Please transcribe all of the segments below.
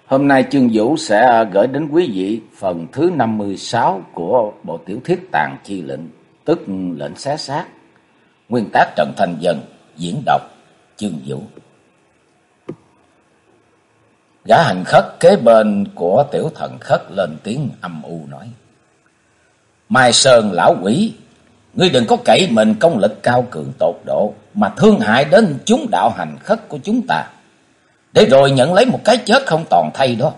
Hôm nay Chương Vũ sẽ gửi đến quý vị phần thứ 56 của bộ tiểu thuyết Tàn Chi Lệnh, tức Lệnh Xé Xác. Nguyên tác Trần Thành Dân, diễn đọc Chương Vũ. Gã hành khất kế bên của Tiểu Thần Khất lên tiếng âm u nói: Mai Sơn lão quỷ, ngươi đừng có cậy mình công lực cao cường tột độ mà thương hại đến chúng đạo hành khất của chúng ta, để rồi nhận lấy một cái chết không toàn thây đó.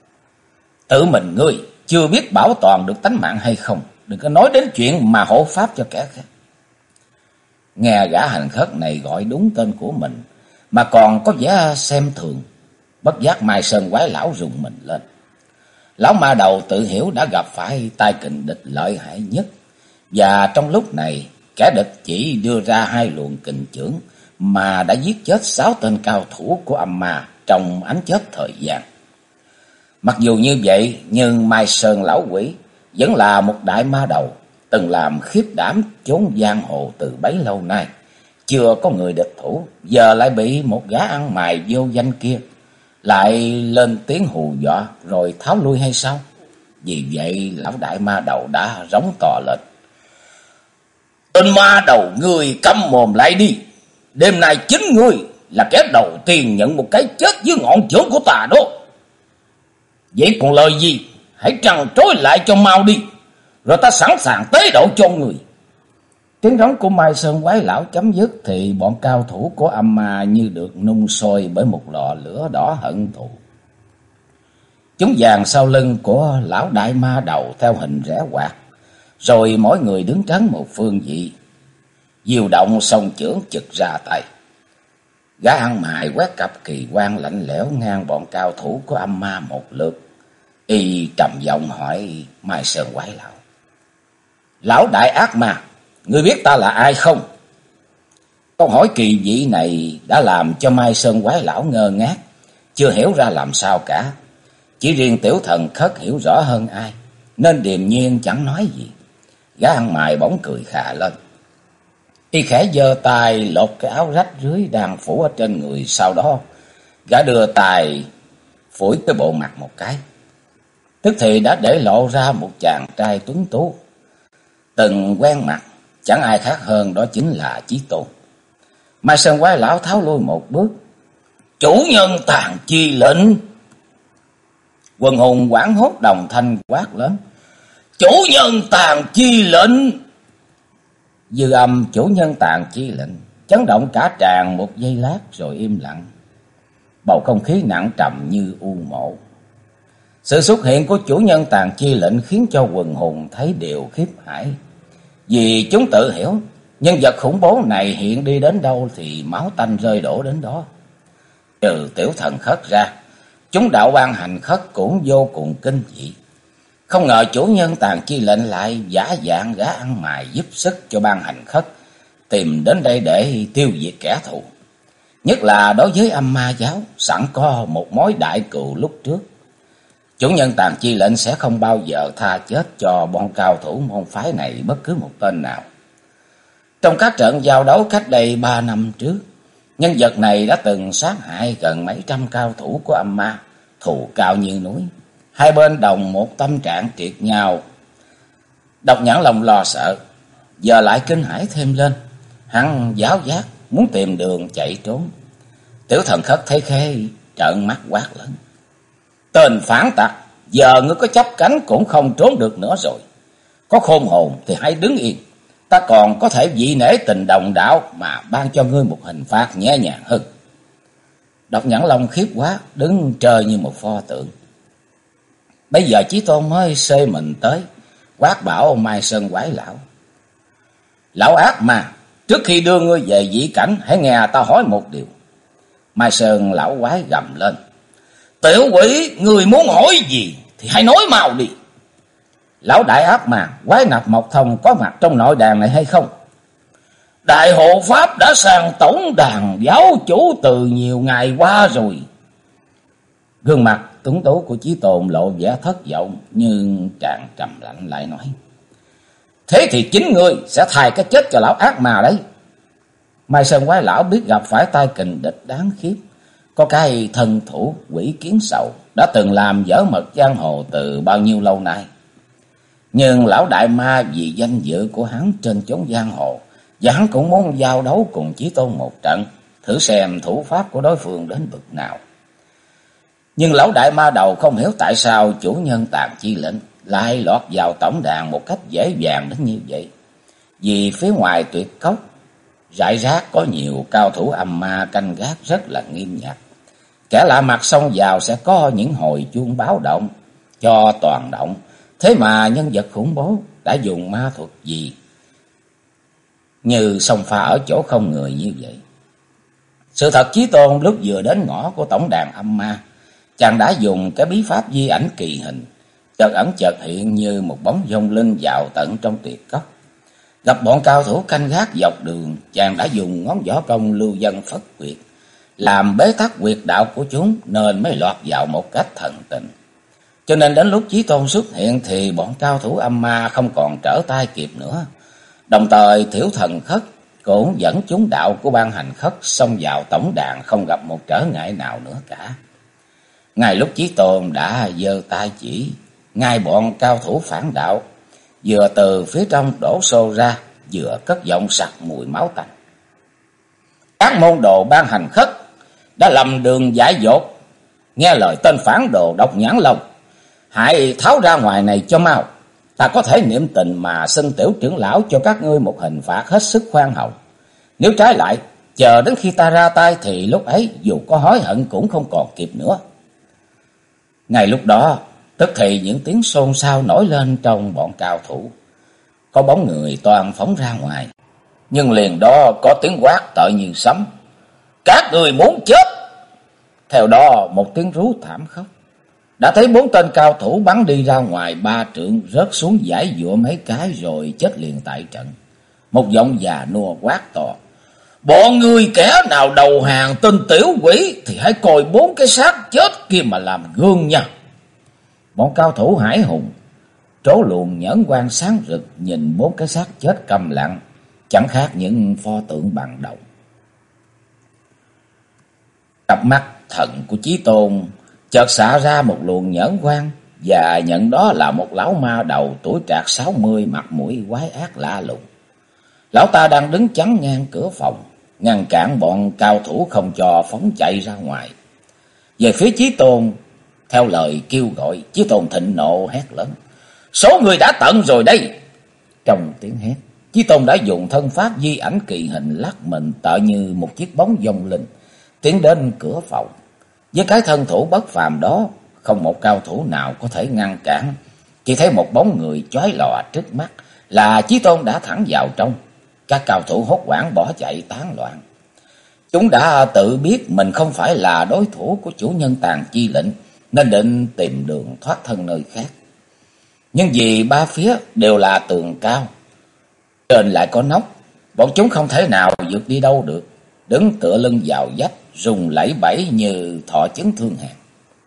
Tự mình ngươi chưa biết bảo toàn được tánh mạng hay không, đừng có nói đến chuyện mà hộ pháp cho kẻ khác. Nghe gã hành khất này gọi đúng tên của mình mà còn có vẻ xem thường, bất giác Mai Sơn quái lão rùng mình lên. Lão ma đầu tự hiểu đã gặp phải tay kình địch lợi hại nhất, và trong lúc này kẻ địch chỉ đưa ra 2 luồng kình chưởng mà đã giết chết 6 tên cao thủ của âm ma trong ánh chớp thời gian. Mặc dù như vậy, nhưng Mai Sơn lão quỷ vẫn là một đại ma đầu, từng làm khiếp đảm chốn giang hồ từ bấy lâu nay. Chưa có người địch thủ, giờ lại bị một gã ăn mày vô danh kia lại lên tiếng hù dọa rồi tháo lui hay sao? Vì vậy lão đại ma đầu đã rống to lên: Tên ma đầu, ngươi câm mồm lại đi! Đêm nay chính ngươi là kẻ đầu tiên nhận một cái chết dưới ngọn chưởng của ta đó. Vậy còn lời gì? Hãy trằn trối lại cho mau đi, rồi ta sẵn sàng tế độ cho người. Tiếng rống của Mai Sơn quái lão chấm dứt thì bọn cao thủ của âm ma như được nung sôi bởi một lò lửa đỏ hận thù. Chúng dàn sau lưng của lão đại ma đầu theo hình rẽ quạt, rồi mỗi người đứng trấn một phương vị, diều động song chưởng chực ra tay. Gã ăn mày quét cặp kỳ quan lạnh lẽo ngang bọn cao thủ của âm ma một lượt. Y trầm giọng hỏi Mai Sơn quái lão: Lão đại ác ma, ngươi biết ta là ai không? Câu hỏi kỳ dị này đã làm cho Mai Sơn quái lão ngơ ngác, chưa hiểu ra làm sao cả. Chỉ riêng Tiểu Thần Khất hiểu rõ hơn ai, nên điềm nhiên chẳng nói gì. Gã ăn mày bỗng cười khà lên. Y khẽ giơ tay lột cái áo rách rưới đang phủ ở trên người, sau đó gã đưa tay phủi cái bộ mặt một cái. Tức thì đã để lộ ra một chàng trai tuấn tú, từng quen mặt, chẳng ai khác hơn đó chính là Chí Tôn. Mai Sơn quái lão tháo lui một bước: Chủ nhân Tàn Chi Lệnh! Quần hùng hoảng hốt đồng thanh quát lớn: Chủ nhân Tàn Chi Lệnh! Dư âm chủ nhân Tàn Chi Lệnh chấn động cả tràng một giây lát rồi im lặng. Bầu không khí nặng trầm như u mộ. Sự xuất hiện của chủ nhân Tàn Chi Lệnh khiến cho quần hùng thấy điều khiếp hãi. Vì chúng tự hiểu, nhân vật khủng bố này hiện đi đến đâu thì máu tanh rơi đổ đến đó. Trừ Tiểu Thần Khất ra, chúng đạo ban hành khất cũng vô cùng kinh dị. Không ngờ chủ nhân Tàn Chi Lệnh lại giả dạng gã ăn mày giúp sức cho ban hành khất tìm đến đây để tiêu diệt kẻ thù. Nhất là đối với âm ma giáo, sẵn có một mối đại cừu lúc trước. Chủ nhân Tàn Chi Lệnh sẽ không bao giờ tha chết cho bọn cao thủ môn phái này bất cứ một tên nào. Trong các trận giao đấu cách đây 3 năm trước, nhân vật này đã từng sát hại gần mấy trăm cao thủ của âm ma, thù cao như núi. Hai bên đồng một tâm trạng triệt nhau. Độc Nhãn lòng lo sợ, giờ lại kinh hãi thêm lên. Hắn giáo giác muốn tìm đường chạy trốn. Tiểu Thần Khất thấy khê, trợn mắt quát lớn: Tên phản tặc, giờ ngươi có chấp cánh cũng không trốn được nữa rồi. Có khôn hồn thì hãy đứng yên, ta còn có thể vị nể tình đồng đạo mà ban cho ngươi một hình phạt nhẹ nhàng hơn. Độc Nhãn Long khiếp quá, đứng trơ như một pho tượng. Bây giờ Chí Tôn mới xê mình tới, quát bảo Mai Sơn quái lão: Lão ác mà, trước khi đưa ngươi về dĩ cảnh, hãy nghe ta hỏi một điều. Mai Sơn lão quái gầm lên: Tiểu quỷ, ngươi muốn hỏi gì thì hãy nói mau đi. Lão đại ác mà, quái nạp Mộc Thông có mặt trong nội đàn này hay không? Đại hộ pháp đã sang tổng đàn giáo chủ từ nhiều ngày qua rồi. Gương mặt tuấn tú của Chí Tôn lộ vẻ thất vọng, nhưng chàng trầm lạnh lại nói: Thế thì chính ngươi sẽ thay cái chết cho lão ác mà đấy. Mai Sơn quái lão biết gặp phải tay kình địch đáng khiếp, có cái thân thủ quỷ kiến sầu, đã từng làm dở mật giang hồ từ bao nhiêu lâu nay. Nhưng lão đại ma vì danh dự của hắn trên chốn giang hồ, và hắn cũng muốn giao đấu cùng Chí Tôn một trận, thử xem thủ pháp của đối phương đến bậc nào. Nhưng lão đại ma đầu không hiểu tại sao chủ nhân Tàn Chi lệnh lại lọt vào tổng đàn một cách dễ dàng đến như vậy. Vì phía ngoài Tuyệt Cốc rải rác có nhiều cao thủ âm ma canh gác rất là nghiêm ngặt. Kẻ lạ mặt xông vào sẽ có những hồi chuông báo động cho toàn động. Thế mà nhân vật khủng bố đã dùng ma thuật gì như xông pha ở chỗ không người như vậy. Sự thật Chí Tôn lúc vừa đến ngõ của tổng đàn âm ma, chàng đã dùng cái bí pháp di ảnh kỳ hình, chợt ẩn chợt hiện như một bóng vong linh vào tận trong Tuyệt Cốc. Gặp bọn cao thủ canh gác dọc đường, chàng đã dùng ngón võ công lưu dân phất quyệt, làm bế tắc quyệt đạo của chúng nên mới lọt vào một cách thần tình. Cho nên đến lúc Chí Tôn xuất hiện thì bọn cao thủ âm ma không còn trở tay kịp nữa. Đồng thời Thiểu Thần Khất cũng dẫn chúng đạo của Ban Hành Khất xông vào tổng đàn không gặp một trở ngại nào nữa cả. Ngay lúc Chí Tôn đã giơ tay chỉ, ngay bọn cao thủ phản đạo vừa từ phía trong đổ xô ra, vừa cất giọng sặc mùi máu tanh. Các môn đồ Ban Hành Khất đã lầm đường dại dột, nghe lời tên phản đồ Độc Nhãn Long, hãy tháo ra ngoài này cho mau. Ta có thể niệm tình mà xin tiểu trưởng lão cho các ngươi một hình phạt hết sức khoan hồng. Nếu trái lại, chờ đến khi ta ra tay thì lúc ấy dù có hối hận cũng không còn kịp nữa. Ngay lúc đó, tức thì những tiếng xôn xao nổi lên trong bọn cao thủ. Có bóng người toàn phóng ra ngoài, nhưng liền đó có tiếng quát tợ như sấm: "Các người muốn chết!" Theo đó một tiếng rú thảm khốc. Đã thấy 4 tên cao thủ bắn đi ra ngoài 3 trượng, rớt xuống dãy dụa mấy cái rồi chết liền tại trận. Một giọng già nua quát to: "Bọn người kẻ nào đầu hàng tên tiểu quỷ thì hãy coi 4 cái xác chết kia mà làm gương nha." Bọn cao thủ hải hùng trố luồn nhẫn quan sáng rực nhìn 4 cái xác chết câm lặng, chẳng khác những pho tượng bằng đồng. Cặp mắt thần của Chí Tôn chợt xạ ra một luồng nhẫn quang, và nhận đó là một lão ma đầu tuổi trạc 60, mặt mũi quái ác lạ lùng. Lão ta đang đứng chắn ngang cửa phòng, ngăn cản bọn cao thủ không cho phóng chạy ra ngoài. Về phía Chí Tôn, theo lời kêu gọi, Chí Tôn thịnh nộ hét lớn: "Số người đã tận rồi đây!" Trong tiếng hét, Chí Tôn đã dùng thân pháp di ảnh kỳ hình lắc mình tựa như một chiếc bóng vong linh tiến đến cửa phòng. Với cái thân thủ bất phàm đó, không một cao thủ nào có thể ngăn cản. Chỉ thấy một bóng người chói lòa trước mắt là Chí Tôn đã thẳng vào trong. Các cao thủ hốt hoảng bỏ chạy tán loạn. Chúng đã tự biết mình không phải là đối thủ của chủ nhân Tàn Chi lệnh, nên định tìm đường thoát thân nơi khác. Nhưng vì ba phía đều là tường cao, trên lại có nóc, bọn chúng không thể nào vượt đi đâu được, đứng tựa lưng vào vách, rung lẩy bẩy như thọ chứng thương hàn.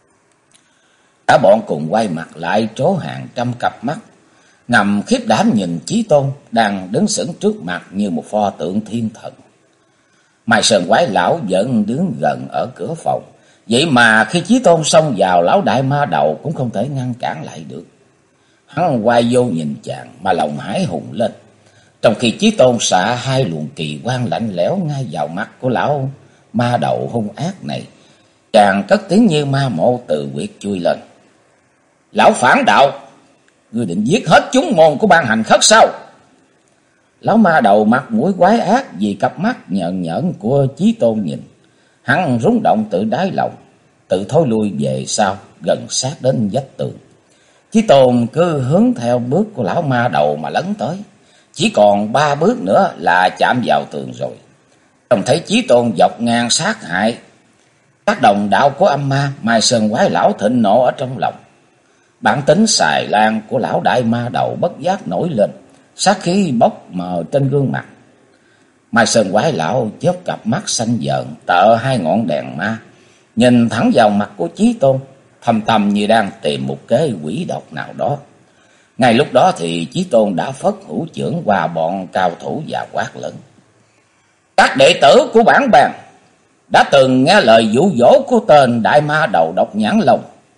Cả bọn cùng quay mặt lại trố hàng trăm cặp mắt, ngầm khiếp đảm nhìn Chí Tôn đang đứng sững trước mặt như một pho tượng thiên thần. Mai Sơn quái lão vẫn đứng gần ở cửa phòng, vậy mà khi Chí Tôn xông vào, lão đại ma đầu cũng không thể ngăn cản lại được. Hắn quay vô nhìn chàng mà lòng hãi hùng lên, trong khi Chí Tôn xạ 2 luồng kỳ quang lạnh lẽo ngay vào mắt của lão ma đầu hung ác này. Chàng cất tiếng như ma mộ từ huyệt chui lên: "Lão phản đạo, ngươi định giết hết chúng môn của Ban Hành Khất sao?" Lão ma đầu mặt mũi quái ác vì cặp mắt nhợn nhợn của Chí Tôn nhìn. Hắn rúng động tự đáy lòng, tự thối lui về sau, gần sát đến vách tường. Chí Tôn cứ hướng theo bước của lão ma đầu mà lấn tới. Chỉ còn 3 bước nữa là chạm vào tường rồi. Trông thấy Chí Tôn dọc ngang sát hại các đồng đạo của âm ma, Mai Sơn quái lão thịnh nộ ở trong lòng. Bản tính xài lan của lão đại ma đầu bất giác nổi lên, sát khí bốc mờ trên gương mặt. Mai Sơn quái lão chớp cặp mắt xanh dợn tợ 2 ngọn đèn ma, nhìn thẳng vào mặt của Chí Tôn, thầm thầm như đang tìm một kế quỷ độc nào đó. Ngay lúc đó thì Chí Tôn đã phất hữu chưởng qua bọn cao thủ và quát lớn: "Các đệ tử của bản bàn đã từng nghe lời dụ dỗ của tên đại ma đầu Độc Nhãn Long,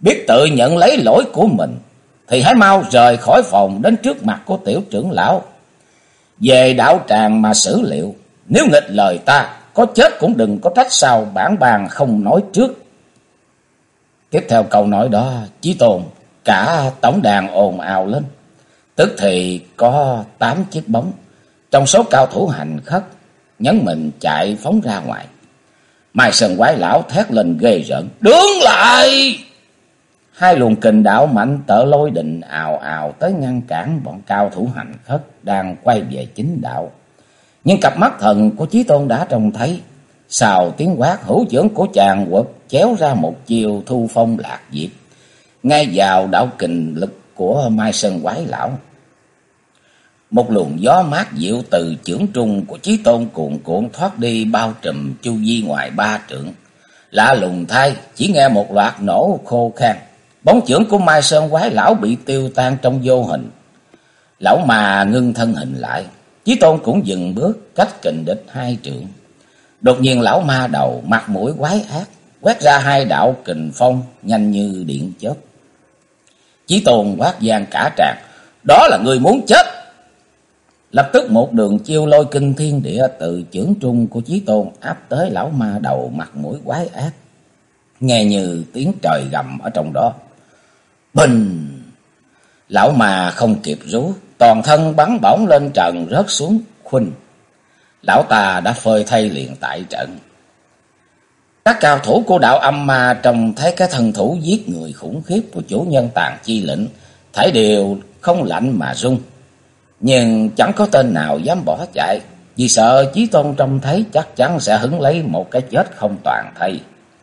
biết tự nhận lấy lỗi của mình, thì hãy mau rời khỏi phòng đến trước mặt của tiểu trưởng lão. Về đạo tràng mà xử liệu, nếu nghịch lời ta, có chết cũng đừng có trách sao bản bàn không nói trước. Tiếp theo câu nói đó, Chí Tôn, cả tổng đàn ồn ào lên. Tức thì có 8 chiếc bóng trong số cao thủ hành khất nhấn mình chạy phóng ra ngoài. Mai Sơn quái lão thét lên ghê rợn, đứng lại! Hai luồng kình đạo mạnh tợ lôi đình ào ào tới ngăn cản bọn cao thủ hành khất đang quay về chính đạo. Nhưng cặp mắt thần của Chí Tôn đã trông thấy. Sau tiếng quát, hữu chưởng của chàng quật chéo ra một chiều thu phong lạc diệp, ngay vào đạo kình lực của Mai Sơn quái lão. Một luồng gió mát dịu từ chưởng trung của Chí Tôn cuồn cuộn thoát đi, bao trùm chu vi ngoài 3 trượng. Lạ lùng thay, chỉ nghe một loạt nổ khô khan, bóng chưởng của Mai Sơn quái lão bị tiêu tan trong vô hình. Lão mà ngưng thân hình lại, Chí Tôn cũng dừng bước cách kình địch 2 trượng. Đột nhiên lão ma đầu mặt mũi quái ác quét ra 2 đạo kình phong nhanh như điện chớp. Chí Tôn quát vang cả tràng, đó là người muốn chết! Lập tức một đường chiêu lôi kinh thiên địa từ chưởng trung của Chí Tôn áp tới lão ma đầu mặt mũi quái ác, nghe như tiếng trời gầm ở trong đó. Bình! Lão ma không kịp rú, toàn thân bắn bổng lên trần rớt xuống khuynh. Lão ta đã phơi thay liền tại trận. Các cao thủ của đạo âm ma trông thấy cái thân thủ giết người khủng khiếp của chủ nhân Tàn Chi Lệnh, thảy đều không lạnh mà run. Nhưng chẳng có tên nào dám bỏ chạy, vì sợ Chí Tôn trông thấy chắc chắn sẽ hứng lấy một cái chết không toàn thây.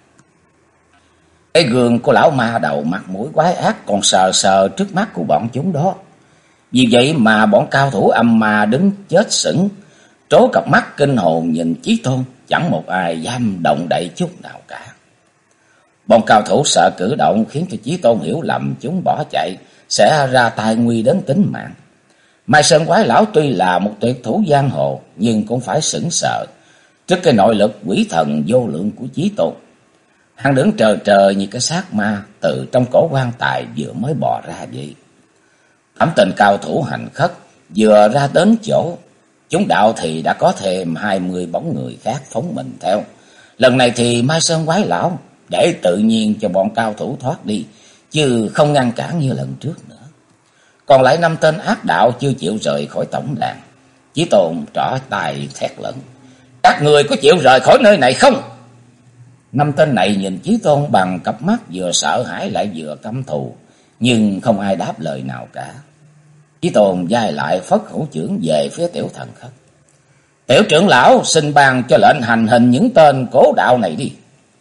Cái gương của lão ma đầu mặt mũi quái ác còn sờ sờ trước mắt của bọn chúng đó. Vì vậy mà bọn cao thủ âm ma đứng chết sững, trố cặp mắt kinh hồn nhìn Chí Tôn, chẳng một ai dám động đậy chút nào cả. Bọn cao thủ sợ cử động khiến cho Chí Tôn hiểu lầm chúng bỏ chạy sẽ ra tai nguy đến tính mạng. Mai Sơn quái lão tuy là một tuyệt thủ giang hồ, nhưng cũng phải sững sờ trước cái nội lực quỷ thần vô lượng của Chí Tôn. Hắn đứng trờ trờ như cái xác ma từ trong cổ quan tài vừa mới bò ra vậy. Thẩm tình cao thủ hành khất vừa ra đến chỗ, chúng đạo thì đã có thêm 20 bóng người khác phóng mình theo. Lần này thì Mai Sơn quái lão để tự nhiên cho bọn cao thủ thoát đi, chứ không ngăn cản như lần trước nữa. Còn lại 5 tên ác đạo chưa chịu rời khỏi tổng đàn. Chí Tôn trỏ tay thét lớn, các người có chịu rời khỏi nơi này không? 5 tên này nhìn Chí Tôn bằng cặp mắt vừa sợ hãi lại vừa căm thù, nhưng không ai đáp lời nào cả. Chí Tôn giai lại phất hữu chưởng về phía Tiểu Thần Khất. Tiểu trưởng lão xin ban cho lệnh hành hình những tên cố đạo này đi.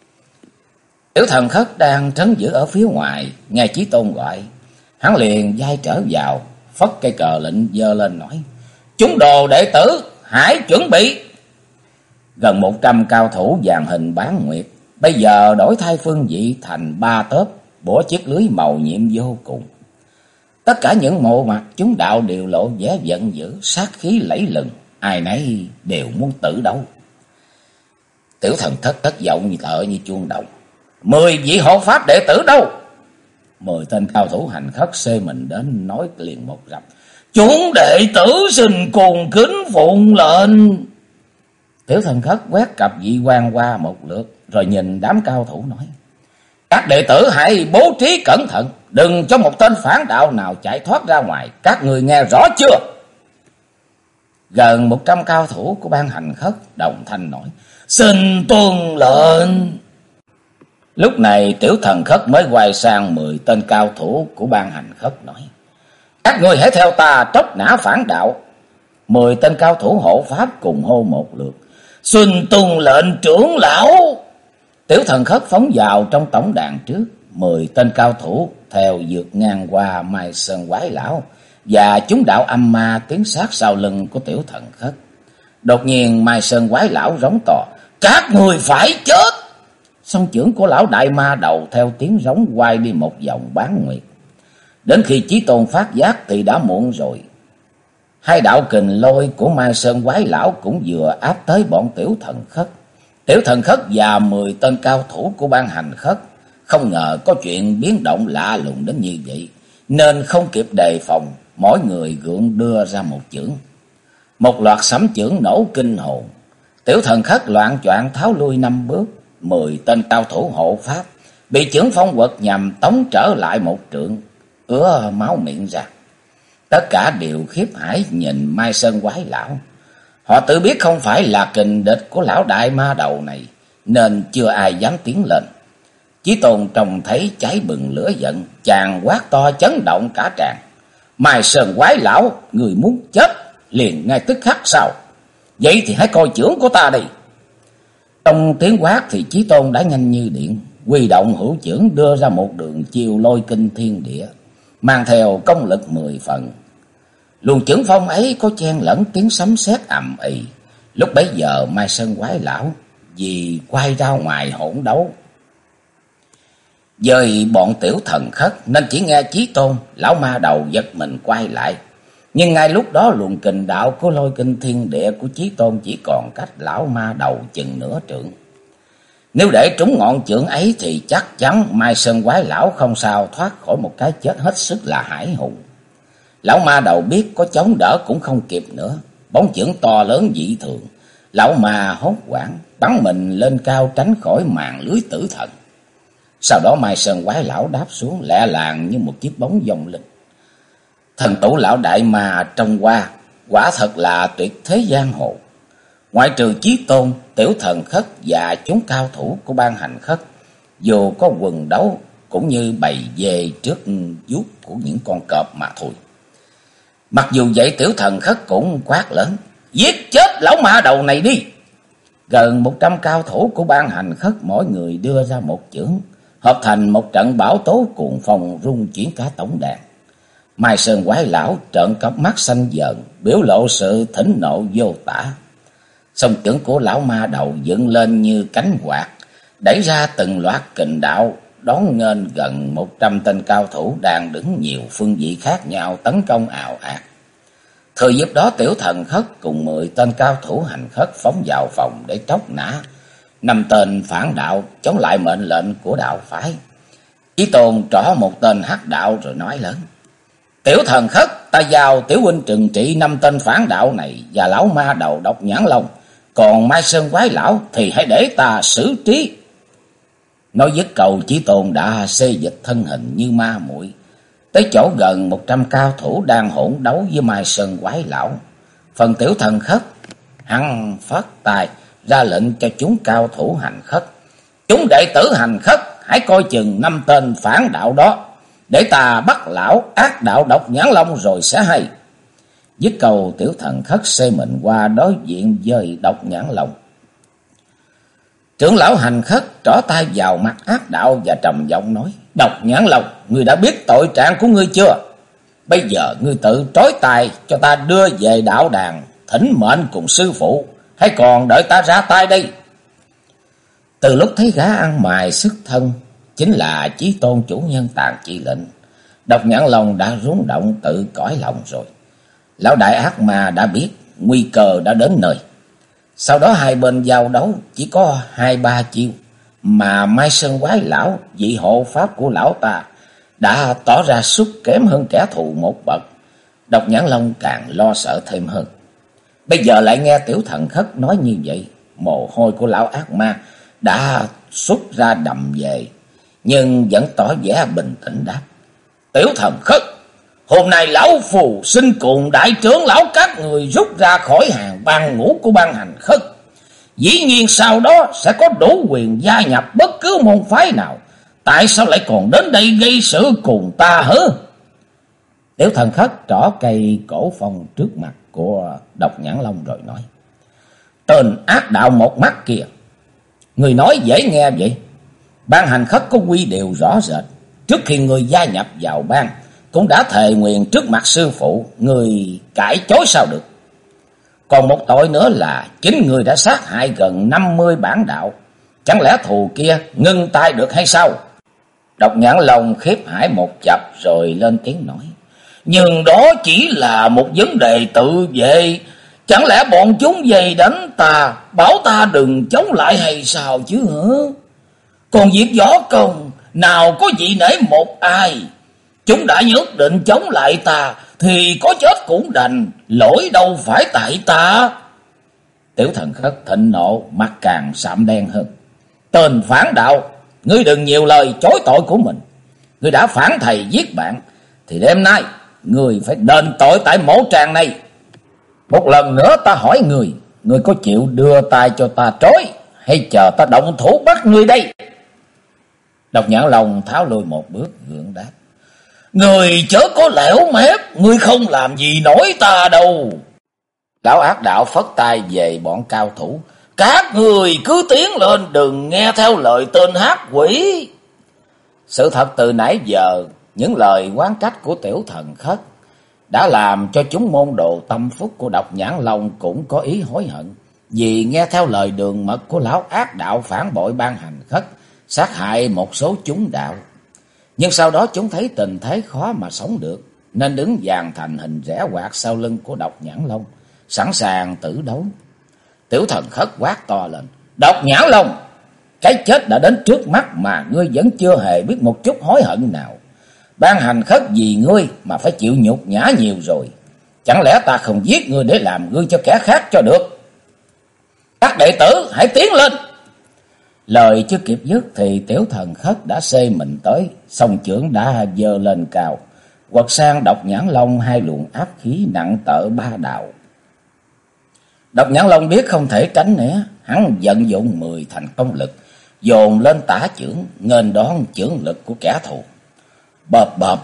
Tiểu Thần Khất đang trấn giữ ở phía ngoài, nghe Chí Tôn gọi, hắn liền giai trở vào, phất cây cờ lệnh giơ lên nói, chúng đồ đệ tử hãy chuẩn bị. Gần 100 cao thủ vàng hình bán nguyệt bây giờ đổi thay phương vị thành 3 tớp, bủa chiếc lưới màu nhiệm vô cùng. Tất cả những mộ mặt chúng đạo đều lộ vẻ giận dữ, sát khí lẫy lừng, ai nấy đều muốn tử đấu. Tiểu Thần Thất cất giọng như thợ như chuông đồng, 10 vị hộ pháp đệ tử đâu? 10 tên cao thủ hành khất xê mình đến nói liền một rập, chúng đệ tử xin cùng kính phụng lệnh. Tiểu Thần Khất quét cặp vị quan qua một lượt, rồi nhìn đám cao thủ nói, các đệ tử hãy bố trí cẩn thận, đừng cho một tên phản đạo nào chạy thoát ra ngoài, các người nghe rõ chưa? Gần 100 cao thủ của ban hành khất đồng thanh nói, xin tuân lệnh. Lúc này Tiểu Thần Khất mới quay sang 10 tên cao thủ của ban hành khất nói, các người hãy theo ta tróc nã phản đạo. 10 tên cao thủ hộ pháp cùng hô một lượt, xin tuân lệnh trưởng lão. Tiểu Thần Khất phóng vào trong tổng đàn trước, 10 tên cao thủ theo vượt ngang qua Mai Sơn quái lão và chúng đạo âm ma tiến sát sau lưng của Tiểu Thần Khất. Đột nhiên Mai Sơn quái lão rống to, các người phải chết. Song chưởng của lão đại ma đầu theo tiếng rống quay đi một vòng bán nguyệt. Đến khi Chí Tôn phát giác thì đã muộn rồi. 2 đạo kình lôi của Mai Sơn quái lão cũng vừa áp tới bọn Tiểu Thần Khất. Tiểu Thần Khất và 10 tên cao thủ của ban hành khất không ngờ có chuyện biến động lạ lùng đến như vậy, nên không kịp đề phòng, mỗi người gượng đưa ra một chưởng. Một loạt sấm chưởng nổ kinh hồn. Tiểu Thần Khất loạng choạng tháo lui 5 bước, 10 tên cao thủ hộ pháp bị chưởng phong quật nhằm tống trở lại một trượng, ứa máu miệng ra. Tất cả đều khiếp hãi nhìn Mai Sơn quái lão. Họ tự biết không phải là kình địch của lão đại ma đầu này, nên chưa ai dám tiến lên. Chí Tôn trông thấy cháy bừng lửa giận, chàng quát to chấn động cả tràng: Mai Sơn quái lão, người muốn chết liền ngay tức khắc sao? Vậy thì hãy coi chưởng của ta đi. Trong tiếng quát thì Chí Tôn đã nhanh như điện, huy động hữu chưởng đưa ra một đường chiêu lôi kinh thiên địa, mang theo công lực 10 phần. Luồng chưởng phong ấy có chen lẫn tiếng sấm sét ầm ĩ. Lúc bấy giờ Mai Sơn quái lão vì quay ra ngoài hỗn đấu với bọn Tiểu Thần Khất, nên chỉ nghe Chí Tôn lão ma đầu giật mình quay lại. Nhưng ngay lúc đó luồng kình đạo của lôi kinh thiên địa của Chí Tôn chỉ còn cách lão ma đầu chừng nửa trượng. Nếu để trúng ngọn chưởng ấy thì chắc chắn Mai Sơn quái lão không sao thoát khỏi một cái chết hết sức là hải hùng. Lão ma đầu biết có chống đỡ cũng không kịp nữa, bóng chưởng to lớn dị thường. Lão ma hốt hoảng bắn mình lên cao tránh khỏi màn lưới tử thần. Sau đó Mai Sơn quái lão đáp xuống lẹ làng như một chiếc bóng vong linh. Thần tủ lão đại ma trông qua quả thật là tuyệt thế giang hồ. Ngoại trừ Chí Tôn, Tiểu Thần Khất và chúng cao thủ của Ban Hành Khất, dù có quần đấu cũng như bầy dê trước vuốt của những con cọp mà thôi. Mặc dù vậy Tiểu Thần Khất cũng quát lớn: Giết chết lão ma đầu này đi! Gần 100 cao thủ của Ban Hành Khất mỗi người đưa ra một chưởng, hợp thành một trận bão tố cuồng phong rung chuyển cả tổng đàn. Mai Sơn quái lão trợn cặp mắt xanh dần, biểu lộ sự thịnh nộ vô tả. Song chưởng của lão ma đầu dựng lên như cánh quạt, đẩy ra từng loạt kình đạo, đón nghênh gần 100 tên cao thủ đang đứng nhiều phương vị khác nhau tấn công ào ạt. Thời dịp đó Tiểu Thần Khất cùng 10 tên cao thủ Hành Khất phóng vào phòng để tróc nã 5 tên phản đạo chống lại mệnh lệnh của đạo phái. Chí Tôn trỏ một tên hắc đạo rồi nói lớn: Tiểu Thần Khất, ta giao tiểu huynh trừng trị 5 tên phản đạo này và lão ma đầu độc nhãn long. Còn Mai Sơn quái lão thì hãy để ta xử trí. Nói dứt câu, Chí Tôn đã xê dịch thân hình như ma muội tới chỗ gần 100 cao thủ đang hỗn đấu với Mai Sơn quái lão. Phần Tiểu Thần Khất, hắn phất tài ra lệnh cho chúng cao thủ Hành Khất: Chúng đệ tử Hành Khất, hãy coi chừng 5 tên phản đạo đó, để ta bắt lão ác đạo độc nhãn long rồi sẽ hay. Dứt câu, Tiểu Thần Khất xê mình qua đối diện với độc nhãn long. Trưởng lão Hành Khất trỏ tay vào mặt ác đạo và trầm giọng nói: Độc nhãn long, ngươi đã biết tội trạng của ngươi chưa? Bây giờ ngươi tự trói tay cho ta đưa về đạo đàn thỉnh mệnh cùng sư phụ, hay còn đợi ta ra tay đây? Từ lúc thấy gã ăn mài sức thân chính là Chí Tôn chủ nhân Tàn Chi lệnh, độc nhãn long đã rung động tự cõi lòng rồi. Lão đại ác ma đã biết nguy cơ đã đến nơi. Sau đó hai bên giao đấu chỉ có 2-3 chiêu, mà Mai Sơn quái lão, vị hộ pháp của lão ta, đã tỏ ra sút kém hơn kẻ thù một bậc. Độc nhãn long càng lo sợ thêm hơn. Bây giờ lại nghe Tiểu Thần Khất nói như vậy, mồ hôi của lão ác ma đã xuất ra đầm về, nhưng vẫn tỏ vẻ bình tĩnh đáp: Tiểu Thần Khất, hôm nay lão phù xin cùng đại trưởng lão các người rút ra khỏi hàng ban ngũ của Ban Hành Khất. Dĩ nhiên sau đó sẽ có đủ quyền gia nhập bất cứ môn phái nào. Tại sao lại còn đến đây gây sự cùng ta hả? Tiểu Thần Khất trỏ cây cổ phong trước mặt của độc nhãn long rồi nói: Tên ác đạo một mắt kìa, người nói dễ nghe vậy. Ban Hành Khất có quy điều rõ rệt, trước khi người gia nhập vào ban cũng đã thề nguyện trước mặt sư phụ, người cãi chối sao được? Còn một tội nữa là chính người đã sát hại gần 50 bản đạo, chẳng lẽ thù kia ngưng tay được hay sao? Độc nhãn long khiếp hải một chập rồi lên tiếng nói: Nhưng đó chỉ là một vấn đề tự vệ, chẳng lẽ bọn chúng dày đánh ta, bảo ta đừng chống lại hay sao chứ hả? Còn việc võ công nào có vị nể một ai. Chúng đã nhất định chống lại ta, thì có chết cũng đành, lỗi đâu phải tại ta. Tiểu Thần Khất thịnh nộ, mặt càng sạm đen hơn. Tên phản đạo, ngươi đừng nhiều lời chối tội của mình. Ngươi đã phản thầy giết bạn, thì đêm nay ngươi phải đền tội tại mổ tràng này. Một lần nữa ta hỏi ngươi, ngươi có chịu đưa tay cho ta trói, hay chờ ta động thủ bắt ngươi đây? Độc Nhãn Long tháo lùi một bước gượng đáp. Ngươi chớ có lẻo mép, ngươi không làm gì nổi ta đâu. Lão Ác Đạo phất tay về bọn cao thủ. Các người cứ tiến lên, đừng nghe theo lời tên hát quỷ. Sự thật từ nãy giờ, những lời oán trách của Tiểu Thần Khất đã làm cho chúng môn đồ tâm phúc của Độc Nhãn Long cũng có ý hối hận. Vì nghe theo lời đường mật của Lão Ác Đạo phản bội Ban Hành Khất, sát hại một số chúng đạo. Nhưng sau đó chúng thấy tình thế khó mà sống được, nên đứng dàn thành hình rẽ quạt sau lưng của Độc Nhãn Long, sẵn sàng tử đấu. Tiểu Thần Khất quát to lên. Độc Nhãn Long, cái chết đã đến trước mắt mà ngươi vẫn chưa hề biết một chút hối hận nào. Ban Hành Khất vì ngươi mà phải chịu nhục nhã nhiều rồi. Chẳng lẽ ta không giết ngươi để làm gương cho kẻ khác cho được? Các đệ tử hãy tiến lên. Lời chưa kịp dứt thì Tiểu Thần Khất đã xê mình tới, song chưởng đã giơ lên cao, quật sang Độc Nhãn Long hai luồng áp khí nặng tợ 3 đạo. Độc Nhãn Long biết không thể tránh né, hắn vận dụng 10 thành công lực, dồn lên tả chưởng, nghênh đón chưởng lực của kẻ thù. Bợp bợp,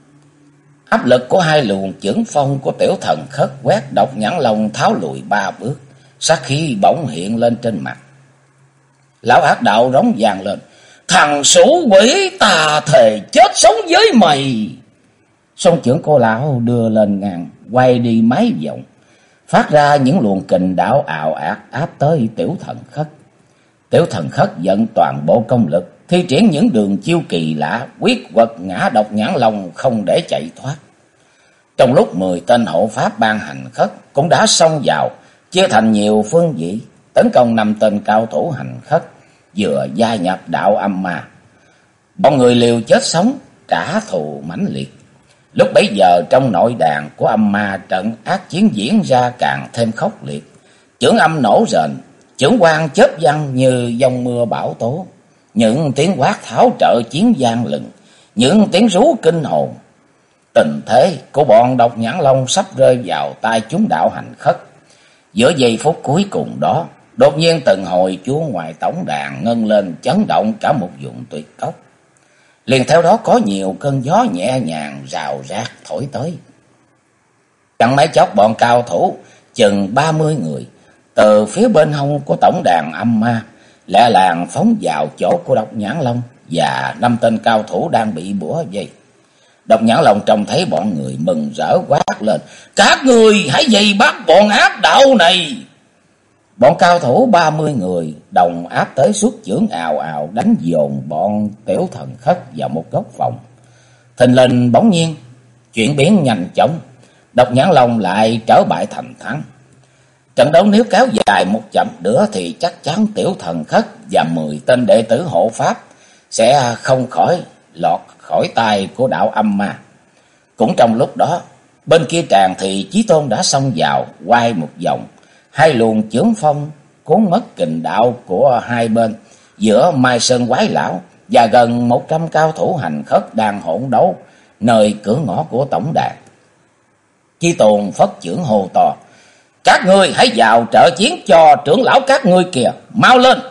áp lực của hai luồng chưởng phong của Tiểu Thần Khất quét Độc Nhãn Long tháo lùi 3 bước, sát khí bỗng hiện lên trên mặt. Lão Ác Đạo rống vang lên. Thằng sủ quỷ, ta thề chết sống với mày. Song chưởng của lão đưa lên ngang, quay đi mấy vòng, phát ra những luồng kình đạo ào ạt áp tới Tiểu Thần Khất. Tiểu Thần Khất vận toàn bộ công lực, thi triển những đường chiêu kỳ lạ, quyết quật ngã Độc Nhãn Long không để chạy thoát. Trong lúc 10 tên hộ pháp Ban Hành Khất cũng đã xông vào, chia thành nhiều phương vị, tấn công 5 tên cao thủ Hành Khất vừa gia nhập đạo âm ma. Bọn người liều chết sống, trả thù mãnh liệt. Lúc bấy giờ trong nội đàn của âm ma, trận ác chiến diễn ra càng thêm khốc liệt. Chưởng âm nổ rền, chưởng quang chớp văng như dòng mưa bão tố. Những tiếng quát tháo trợ chiến vang lừng, những tiếng rú kinh hồn. Tình thế của bọn Độc Nhãn Long sắp rơi vào tay chúng đạo Hành Khất. Giữa giây phút cuối cùng đó, đột nhiên từng hồi chuông ngoài tổng đàn ngân lên, chấn động cả một vùng tuyệt cốc. Liền theo đó có nhiều cơn gió nhẹ nhàng rào rạc thổi tới. Chẳng mấy chốc bọn cao thủ chừng 30 người từ phía bên hông của tổng đàn âm ma lẹ làng phóng vào chỗ của Độc Nhãn Long và 5 tên cao thủ đang bị bủa vây. Độc Nhãn Long trông thấy bọn người mừng rỡ quát lên. Các người hãy vây bắt bọn ác đạo này. Bọn cao thủ 30 người đồng áp tới xuất chưởng ào ào đánh dồn bọn Tiểu Thần Khất vào một góc phòng. Thình lình bỗng nhiên chuyển biến nhanh chóng, Độc Nhãn Long lại trở bại thành thắng. Trận đấu nếu kéo dài một chậm nữa thì chắc chắn Tiểu Thần Khất và 10 tên đệ tử hộ pháp sẽ không lọt khỏi tay của đạo âm ma. Cũng trong lúc đó, bên kia tràng thì Chí Tôn đã xông vào, quay một vòng. Hai luồng chưởng phong cuốn mất kình đạo của hai bên giữa Mai Sơn Quái Lão và gần 100 cao thủ Hành Khất đang hỗn đấu nơi cửa ngõ của tổng đàn. Chí Tôn phất chưởng hô to. Các ngươi hãy vào trợ chiến cho trưởng lão các ngươi kìa, mau lên.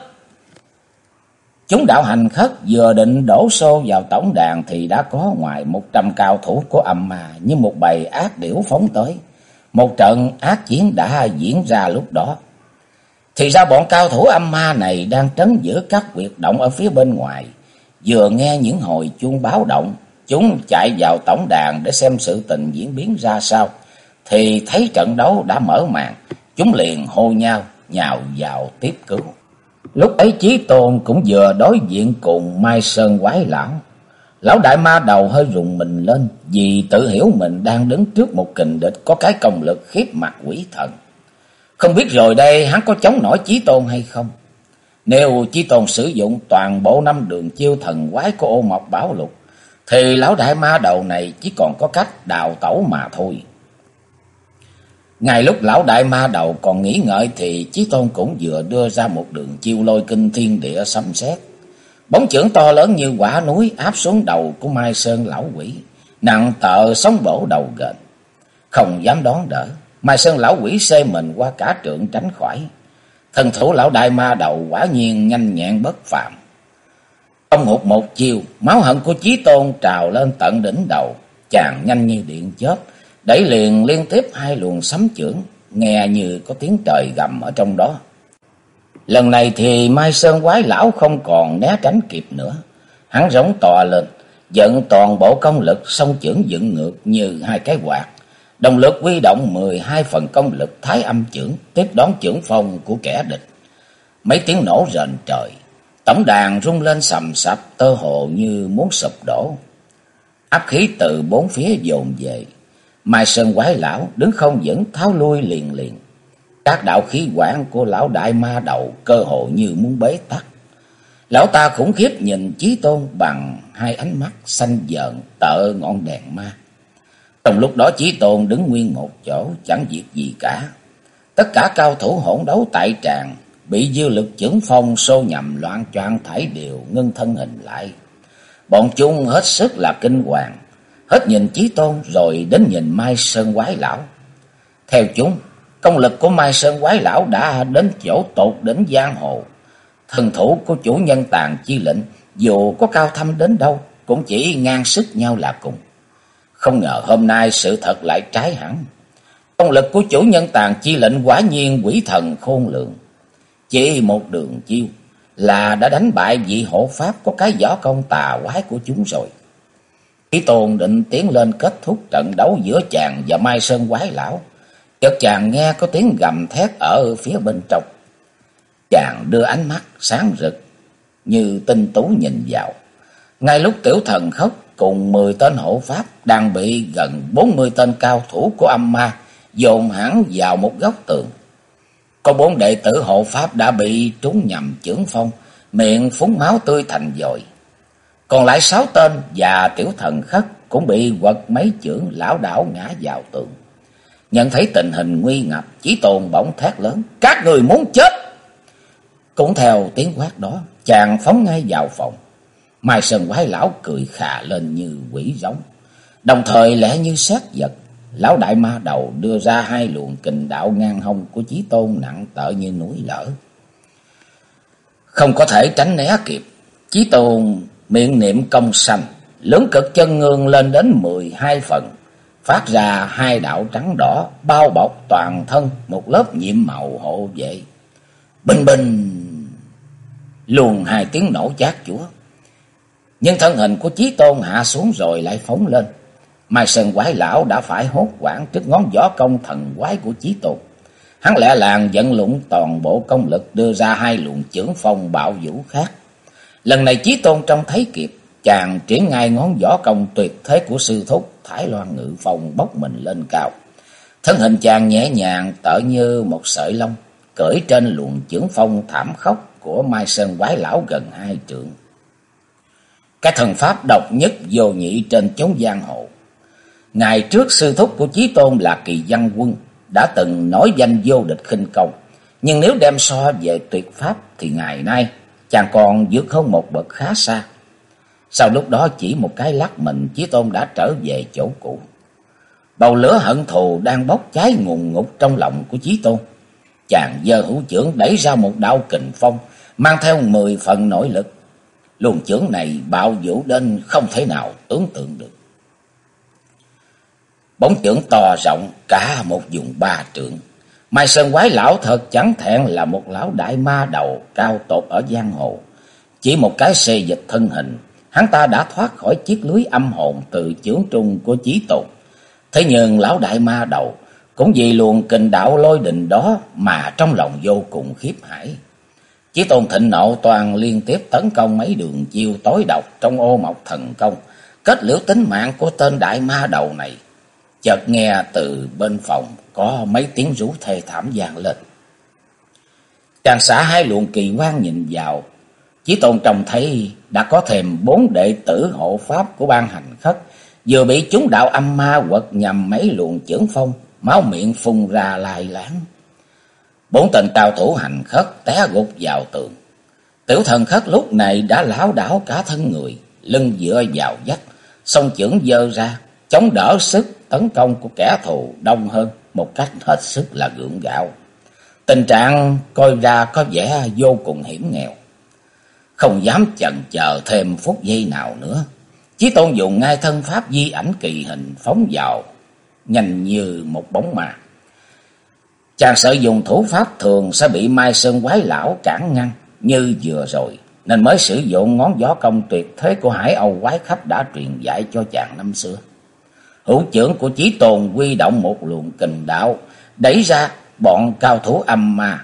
Chúng đạo Hành Khất vừa định đổ xô vào tổng đàn thì đã có ngoài 100 cao thủ của âm ma như một bầy ác điểu phóng tới. Một trận ác chiến đã diễn ra lúc đó. Thì ra bọn cao thủ âm ma này đang trấn giữ các huyệt động ở phía bên ngoài. Vừa nghe những hồi chuông báo động, chúng chạy vào tổng đàn để xem sự tình diễn biến ra sao. Thì thấy trận đấu đã mở màn, chúng liền hô nhau nhào vào tiếp cứu. Lúc ấy Chí Tôn cũng vừa đối diện cùng Mai Sơn Quái Lão. Lão đại ma đầu hơi rùng mình lên, vì tự hiểu mình đang đứng trước một kình địch có cái công lực khiếp mặt quỷ thần. Không biết rồi đây hắn có chống nổi Chí Tôn hay không. Nếu Chí Tôn sử dụng toàn bộ 5 đường chiêu thần quái của Ô Mộc Bảo Lục, thì lão đại ma đầu này chỉ còn có cách đào tẩu mà thôi. Ngay lúc lão đại ma đầu còn nghĩ ngợi thì Chí Tôn cũng vừa đưa ra một đường chiêu lôi kinh thiên địa sấm sét. Bóng chưởng to lớn như quả núi áp xuống đầu của Mai Sơn lão quỷ, nặng tợ sóng bổ đầu gền. Không dám đón đỡ, Mai Sơn lão quỷ xê mình qua cả trượng tránh khỏi. Thần thủ lão đại ma đầu quả nhiên nhanh nhẹn bất phàm. Không hụt một chiêu, máu hận của Chí Tôn trào lên tận đỉnh đầu, chàng nhanh như điện chớp, đẩy liền liên tiếp 2 luồng sấm chưởng, nghe như có tiếng trời gầm ở trong đó. Lần này thì Mai Sơn quái lão không còn né tránh kịp nữa, hắn rống to lên, dẫn toàn bộ công lực song chưởng dựng ngược như 2 cái quạt, đồng lực huy động 12 phần công lực thái âm chưởng tiếp đón chưởng phong của kẻ địch. Mấy tiếng nổ rền trời, tổng đàn rung lên sầm sập, tơ hồ như muốn sụp đổ. Áp khí từ 4 phía dồn về, Mai Sơn quái lão đứng không vững, tháo lui liền liền. Các đạo khí quản của lão đại ma đầu cơ hồ như muốn bế tắc. Lão ta khủng khiếp nhìn Chí Tôn bằng 2 ánh mắt xanh dợn tợ ngọn đèn ma. Trong lúc đó Chí Tôn đứng nguyên một chỗ, chẳng việc gì cả. Tất cả cao thủ hỗn đấu tại tràng bị dư lực chưởng phong xô nhầm loạn choạng thảy đều ngưng thân hình lại. Bọn chúng hết sức là kinh hoàng, hết nhìn Chí Tôn rồi đến nhìn Mai Sơn quái lão. Theo chúng, công lực của Mai Sơn quái lão đã đến chỗ tột đỉnh giang hồ. Thần thủ của chủ nhân Tàn Chi Lệnh dù có cao thâm đến đâu cũng chỉ ngang sức nhau là cùng. Không ngờ hôm nay sự thật lại trái hẳn. Công lực của chủ nhân Tàn Chi Lệnh quả nhiên quỷ thần khôn lường. Chỉ một đường chiêu là đã đánh bại vị hộ pháp có cái võ công tà quái của chúng rồi. Chí Tôn định tiến lên kết thúc trận đấu giữa chàng và Mai Sơn quái lão, chợt chàng nghe có tiếng gầm thét ở phía bên trong. Chàng đưa ánh mắt sáng rực như tinh tú nhìn vào. Ngay lúc Tiểu Thần Khốc cùng 10 tên hộ pháp đang bị gần 40 tên cao thủ của âm ma dồn hẳn vào một góc tường. Có 4 đệ tử hộ pháp đã bị trúng nhầm chưởng phong, miệng phúng máu tươi thành dội. Còn lại 6 tên và Tiểu Thần Khất cũng bị quật mấy chưởng lão đảo ngã vào tường. Nhận thấy tình hình nguy ngập, Chí Tôn bỗng thét lớn: "Các người muốn chết!" Cũng theo tiếng quát đó, chàng phóng ngay vào phòng. Mai Sơn quái lão cười khà lên như quỷ giống, đồng thời lẽ như sét giật. Lão đại ma đầu đưa ra 2 luồng kình đạo ngang hông của Chí Tôn nặng tợ như núi lở. Không có thể tránh né kịp, Chí Tôn miệng niệm công sanh, lưỡng cực chân ngương lên đến 12 phần, phát ra 2 đạo trắng đỏ bao bọc toàn thân một lớp nhiệm màu hộ vệ. Bình bình, luồng 2 tiếng nổ chát chúa. Nhưng thân hình của Chí Tôn hạ xuống rồi lại phóng lên. Mai Sơn quái lão đã phải hốt hoảng trước ngón võ công thần quái của Chí Tôn. Hắn lẹ làng vận lụng toàn bộ công lực đưa ra 2 luồng chưởng phong bạo vũ khác. Lần này Chí Tôn trông thấy kịp, chàng triển ngay ngón võ công tuyệt thế của sư thúc Thái Loan Ngự Phong bốc mình lên cao. Thân hình chàng nhẹ nhàng tựa như một sợi lông, cưỡi trên luồng chưởng phong thảm khốc của Mai Sơn quái lão gần 2 trượng. Cái thần pháp độc nhất vô nhị trên chốn giang hồ. Ngày trước sư thúc của Chí Tôn là Kỳ Văn Quân đã từng nổi danh vô địch khinh công, nhưng nếu đem so về tuyệt pháp thì ngày nay chàng còn vượt hơn một bậc khá xa. Sau lúc đó chỉ một cái lắc mình, Chí Tôn đã trở về chỗ cũ. Bầu lửa hận thù đang bốc cháy ngùn ngụt trong lòng của Chí Tôn. Chàng giơ hữu chưởng đẩy ra một đạo kình phong mang theo 10 phần nội lực. Luồng chưởng này bạo vũ đến không thể nào tưởng tượng được. Bóng chưởng to rộng cả một vùng 3 trượng. Mai Sơn quái lão thật chẳng thẹn là một lão đại ma đầu cao tột ở giang hồ. Chỉ một cái xê dịch thân hình, hắn ta đã thoát khỏi chiếc lưới âm hồn từ chưởng trung của Chí Tôn. Thế nhưng lão đại ma đầu cũng vì luồng kình đạo lôi đình đó mà trong lòng vô cùng khiếp hãi. Chí Tôn thịnh nộ toàn liên tiếp tấn công mấy đường chiêu tối độc trong Ô Mộc thần công, kết liễu tính mạng của tên đại ma đầu này. Chợt nghe từ bên phòng có mấy tiếng rú thê thảm vang lên. Chàng xả hai luồng kỳ quan nhìn vào, Chí Tôn trông thấy đã có thêm 4 đệ tử hộ pháp của Ban Hành Khất vừa bị chúng đạo âm ma quật nhằm mấy luồng chưởng phong, máu miệng phun ra lai láng. 4 tên cao thủ Hành Khất té gục vào tường. Tiểu Thần Khất lúc này đã lảo đảo cả thân người, lưng dựa vào vách, song chưởng giơ ra, chống đỡ sức tấn công của kẻ thù đông hơn một cách hết sức là gượng gạo. Tình trạng coi ra có vẻ vô cùng hiểm nghèo. Không dám chần chờ thêm phút giây nào nữa, Chí Tôn dùng ngay thân pháp di ảnh kỳ hình phóng vào, nhanh như một bóng ma. Chàng sợ dùng thủ pháp thường sẽ bị Mai Sơn Quái Lão cản ngăn như vừa rồi, nên mới sử dụng ngón gió công tuyệt thế của Hải Âu Quái Khách đã truyền dạy cho chàng năm xưa. Hữu chưởng của Chí Tôn huy động một luồng kình đạo, đẩy ra bọn cao thủ âm ma.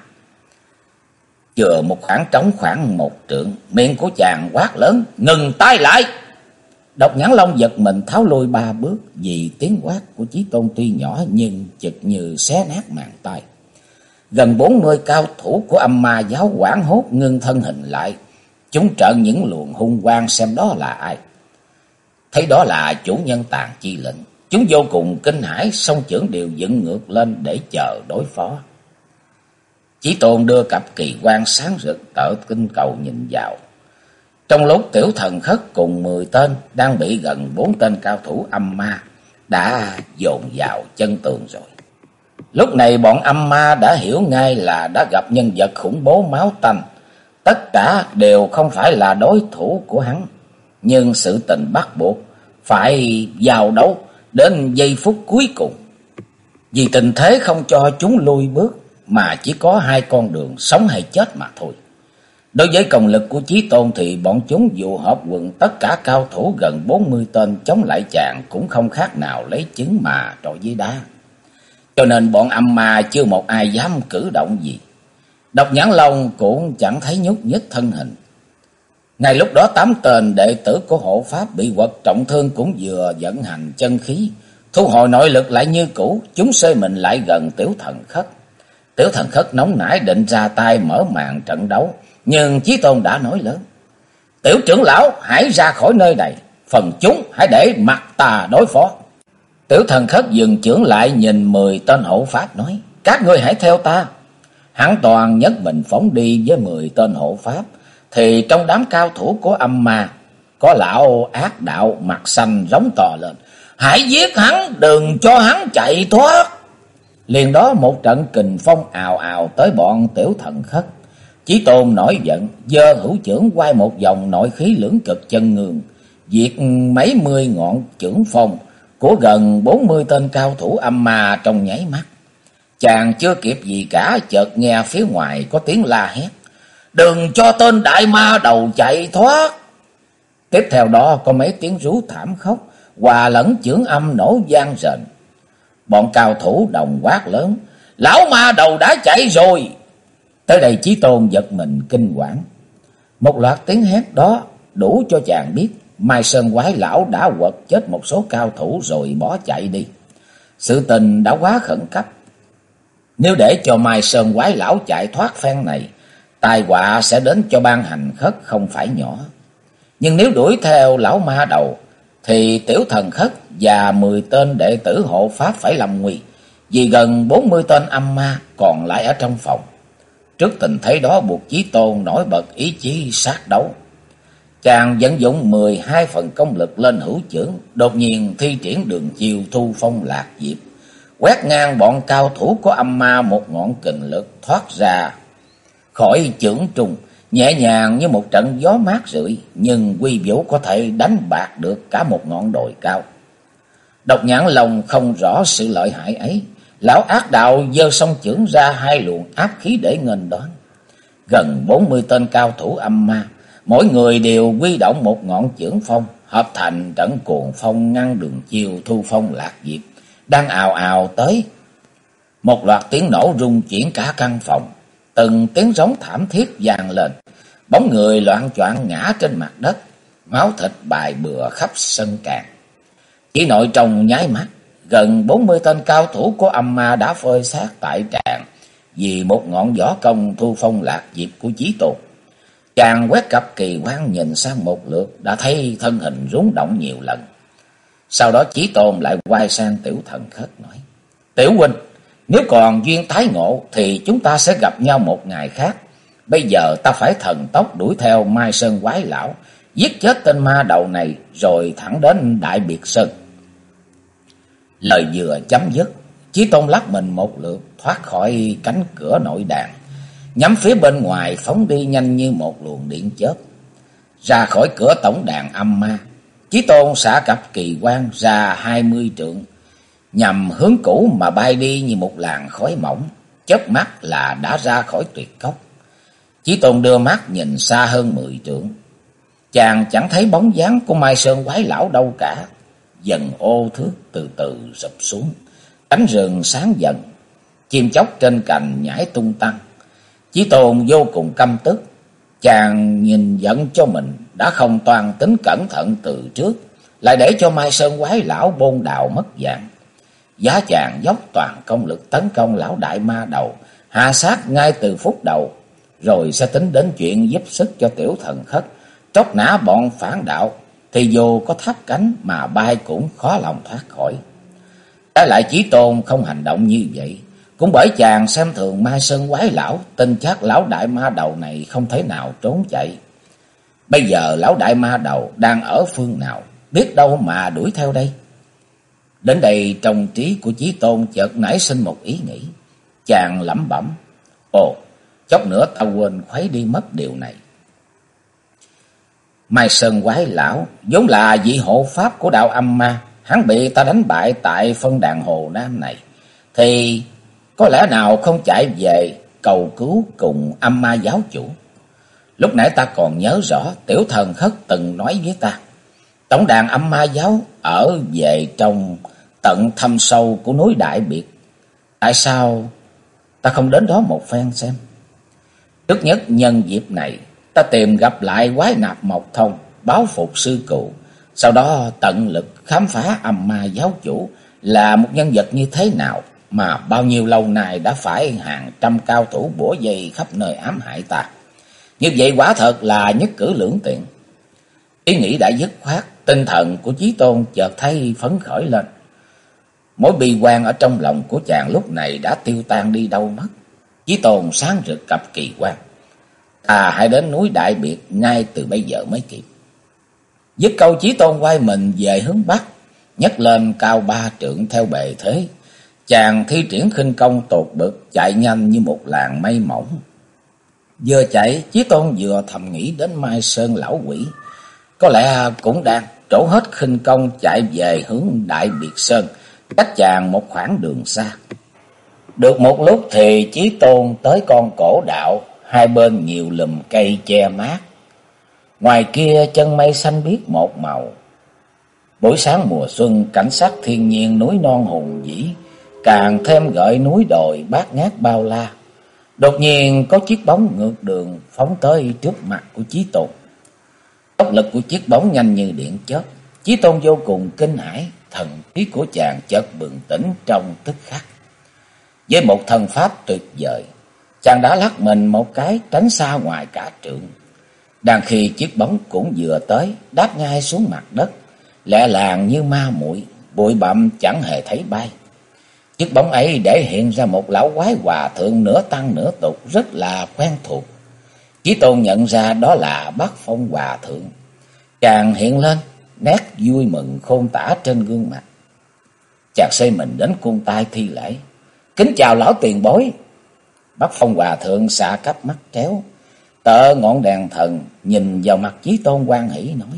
Chừa một khoảng trống khoảng 1 trượng, miệng của chàng quát lớn: "Ngừng tay lại!" Độc Nhãn Long giật mình tháo lui 3 bước, vì tiếng quát của Chí Tôn tuy nhỏ nhưng chực như xé nát màng tai. Gần 40 cao thủ của âm ma giáo hoảng hốt ngưng thân hình lại, chúng trợn những luồng hung quang xem đó là ai. Thấy đó là chủ nhân Tàn Chi Lệnh, chúng vô cùng kinh hãi, song chưởng đều dựng ngược lên để chờ đối phó. Chí Tôn đưa cặp kỳ quan sáng rực tở kinh cầu nhìn vào. Trong lúc Tiểu Thần Khất cùng 10 tên đang bị gần 4 tên cao thủ âm ma đã dồn vào chân tường rồi. Lúc này bọn âm ma đã hiểu ngay là đã gặp nhân vật khủng bố máu tanh. Tất cả đều không phải là đối thủ của hắn, nhưng sự tình bắt buộc phải giao đấu đến giây phút cuối cùng. Vì tình thế không cho chúng lui bước, mà chỉ có 2 con đường sống hay chết mà thôi. Đối với công lực của Chí Tôn thì bọn chúng dụ hợp quần tất cả cao thủ gần 40 tên chống lại chàng cũng không khác nào lấy trứng mà trọi với đá. Cho nên bọn âm ma chưa một ai dám cử động gì. Độc Nhãn Long cũng chẳng thấy nhúc nhích thân hình. Ngay lúc đó 8 tên đệ tử của hộ pháp bị quật trọng thương cũng vừa vận hành chân khí, thu hồi nội lực lại như cũ. Chúng xơi mình lại gần Tiểu Thần Khất. Tiểu Thần Khất nóng nảy định ra tay mở màn trận đấu, nhưng Chí Tôn đã nói lớn: "Tiểu trưởng lão hãy ra khỏi nơi này, phần chúng hãy để mặt ta đối phó." Tiểu Thần Khất dừng chưởng lại nhìn 10 tên hộ pháp nói: "Các ngươi hãy theo ta." Hắn toàn nhất mình phóng đi với 10 tên hộ pháp, thì trong đám cao thủ của âm ma có lão ác đạo mặt xanh rống to lên: "Hãy giết hắn, đừng cho hắn chạy thoát." Liền đó một trận kình phong ào ào tới bọn Tiểu Thần Khất. Chí Tôn nổi giận, giơ hữu chưởng quay một vòng nội khí lưỡng cực chân ngương, diệt mấy mươi ngọn chưởng phong của gần 40 tên cao thủ âm ma trong nháy mắt. Chàng chưa kịp gì cả, chợt nghe phía ngoài có tiếng la hét: "Đừng cho tên đại ma đầu chạy thoát!" Tiếp theo đó có mấy tiếng rú thảm khóc, hòa lẫn chưởng âm nổ vang rền. Bọn cao thủ đồng quát lớn: "Lão ma đầu đã chạy rồi!" Tới đây Chí Tôn giật mình kinh quản. Một loạt tiếng hét đó đủ cho chàng biết Mai Sơn Quái Lão đã quật chết một số cao thủ rồi bỏ chạy đi. Sự tình đã quá khẩn cấp. Nếu để cho Mai Sơn Quái Lão chạy thoát phen này, tai họa sẽ đến cho Ban Hành Khất không phải nhỏ. Nhưng nếu đuổi theo lão ma đầu thì Tiểu Thần Khất và 10 tên đệ tử hộ pháp phải lâm nguy, vì gần 40 tên âm ma còn lại ở trong phòng. Trước tình thế đó buộc Chí Tôn nổi bật ý chí sát đấu. Chàng vận dụng 12 phần công lực lên hữu chưởng, đột nhiên thi triển đường chiêu Thu Phong Lạc Diệp, quét ngang bọn cao thủ của âm ma một ngọn kình lực thoát ra khỏi chưởng trùng, nhẹ nhàng như một trận gió mát rượi, nhưng quy vũ có thể đánh bạc được cả một ngọn đồi cao. Độc Nhãn Long không rõ sự lợi hại ấy, lão ác đạo giơ song chưởng ra 2 luồng áp khí để nghênh đón. Gần 40 tên cao thủ âm ma, mỗi người đều huy động một ngọn chưởng phong, hợp thành trận cuồng phong ngăn đường chiêu Thu Phong Lạc Diệp đang ào ào tới. Một loạt tiếng nổ rung chuyển cả căn phòng, từng tiếng rống thảm thiết vang lên, bóng người loạng choạng ngã trên mặt đất, máu thịt bài bừa khắp sân càn. Chỉ nội trong nháy mắt, gần 40 tên cao thủ của âm ma đã phơi xác tại tràng, vì một ngọn võ công thu phong lạc diệp của Chí Tôn. Chàng quét cặp kỳ quan nhìn sang một lượt, đã thấy thân hình rúng động nhiều lần. Sau đó Chí Tôn lại quay sang Tiểu Thần Khất nói: Tiểu huynh, nếu còn duyên tái ngộ thì chúng ta sẽ gặp nhau một ngày khác. Bây giờ ta phải thần tốc đuổi theo Mai Sơn Quái Lão, giết chết tên ma đầu này rồi thẳng đến Đại Biệt Sơn. Lời vừa chấm dứt, Chí Tôn lắc mình một lượt thoát khỏi cánh cửa nội đàn, nhắm phía bên ngoài phóng đi nhanh như một luồng điện chớp. Ra khỏi cửa tổng đàn âm ma, Chí Tôn xả cặp kỳ quan ra 20 trượng, nhằm hướng cũ mà bay đi như một làn khói mỏng, chớp mắt là đã ra khỏi tuyệt cốc. Chí Tôn đưa mắt nhìn xa hơn 10 trượng, chàng chẳng thấy bóng dáng của Mai Sơn Quái Lão đâu cả. Dần ô thước từ từ sụp xuống, cánh rừng sáng dần, chim chóc trên cành nhảy tung tăng. Chí Tôn vô cùng căm tức, chàng nhìn giận cho mình đã không toàn tính cẩn thận từ trước, lại để cho Mai Sơn Quái Lão bôn đào mất dạng. Giá chàng dốc toàn công lực tấn công lão đại ma đầu, hạ sát ngay từ phút đầu, rồi sẽ tính đến chuyện giúp sức cho Tiểu Thần Khất tróc nã bọn phản đạo, thì dù có tháp cánh mà bay cũng khó lòng thoát khỏi. Trái lại Chí Tôn không hành động như vậy, cũng bởi chàng xem thường Mai Sơn Quái Lão, tin chắc lão đại ma đầu này không thể nào trốn chạy. Bây giờ lão đại ma đầu đang ở phương nào, biết đâu mà đuổi theo đây. Đến đây trong trí của Chí Tôn chợt nảy sinh một ý nghĩ. Chàng lẩm bẩm: Ồ, chốc nữa ta quên khuấy đi mất điều này. Mai Sơn Quái Lão vốn là vị hộ pháp của đạo âm ma, hắn bị ta đánh bại tại phân đàn Hồ Nam này, thì có lẽ nào không chạy về cầu cứu cùng âm ma giáo chủ. Lúc nãy ta còn nhớ rõ Tiểu Thần Khất từng nói với ta, tổng đàn âm ma giáo ở về trong tận thâm sâu của núi Đại Biệt. Tại sao ta không đến đó một phen xem? Trước nhất nhân dịp này, ta tìm gặp lại Quái Nạp Mộc Thông, báo phục sư cụ, sau đó tận lực khám phá âm ma giáo chủ là một nhân vật như thế nào mà bao nhiêu lâu nay đã phải hàng trăm cao thủ bủa vây khắp nơi ám hại ta. Như vậy quả thật là nhất cử lưỡng tiện. Ý nghĩ đã dứt khoát, tinh thần của Chí Tôn chợt thấy phấn khởi lên. Mối bi quan ở trong lòng của chàng lúc này đã tiêu tan đi đâu mất. Chí Tôn sáng rực cặp kỳ quan: hãy đến núi Đại Biệt ngay từ bây giờ mới kịp. Dứt câu, Chí Tôn quay mình về hướng bắc, nhấc lên cao 3 trượng theo bề thế. Chàng thi triển khinh công tột bực, chạy nhanh như một làn mây mỏng. Vừa chạy, Chí Tôn vừa thầm nghĩ đến Mai Sơn lão quỷ, có lẽ cũng đang trổ hết khinh công chạy về hướng Đại Biệt Sơn, cách chàng một khoảng đường xa. Được một lúc thì Chí Tôn tới con cổ đạo, hai bên nhiều lùm cây che mát. Ngoài kia chân mây xanh biếc một màu. Buổi sáng mùa xuân, cảnh sắc thiên nhiên núi non hùng vĩ, càng thêm gợi núi đồi bát ngát bao la. Đột nhiên có chiếc bóng ngược đường phóng tới trước mặt của Chí Tôn. Tốc lực của chiếc bóng nhanh như điện chớp. Chí Tôn vô cùng kinh hãi, thần trí của chàng chợt bừng tỉnh trong tức khắc. Với một thần pháp tuyệt vời, chàng đã lắc mình một cái tránh xa ngoài cả trượng. Đang khi chiếc bóng cũng vừa tới, đáp ngay xuống mặt đất, lẹ làng như ma muội, bụi bặm chẳng hề thấy bay. Chiếc bóng ấy để hiện ra một lão quái hòa thượng nửa tăng nửa tục rất là quen thuộc. Chí Tôn nhận ra đó là Bắc Phong Hòa Thượng. Chàng hiện lên nét vui mừng khôn tả trên gương mặt. Chàng xoay mình đến cung tay thi lễ: Kính chào lão tiền bối. Bắc Phong Hòa Thượng xạ cắp mắt tréo, tợ ngọn đèn thần nhìn vào mặt Chí Tôn hoan hỉ nói: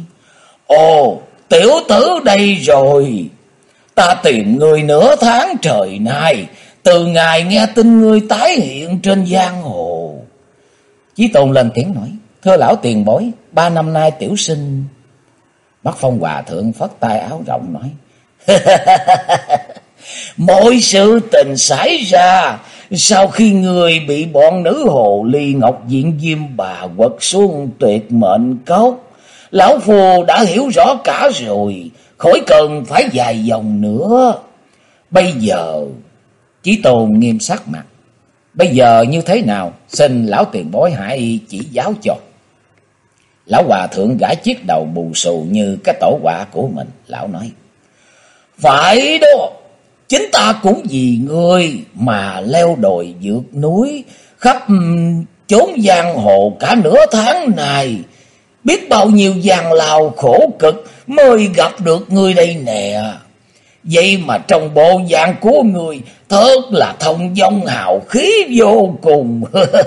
Ồ, tiểu tử đây rồi. Ta tìm ngươi nửa tháng trời nay, từ ngày nghe tin ngươi tái hiện trên giang hồ. Chí Tôn lên tiếng nói: Thưa lão tiền bối, 3 năm nay tiểu sinh. Bắc Phong Hòa Thượng phất tay áo rộng nói: Mọi sự tình xảy ra sau khi người bị bọn nữ hồ ly Ngọc Diện Diêm Bà quật xuống tuyệt mệnh cốc. Lão Phu đã hiểu rõ cả rồi, khỏi cần phải dài dòng nữa. Bây giờ, Chí Tôn nghiêm sắc mặt: Bây giờ như thế nào, xin lão tiền bối hãy chỉ giáo cho. Lão hòa thượng gãi chiếc đầu bù xù như cái tổ quạ của mình. Lão nói: phải đó, chính ta cũng vì ngươi mà leo đồi vượt núi, khắp chốn giang hồ cả nửa tháng này. Biết bao nhiêu gian lao khổ cực mới gặp được ngươi đây nè. Vậy mà trong bộ dạng của ngươi thật là thông dong hào khí vô cùng.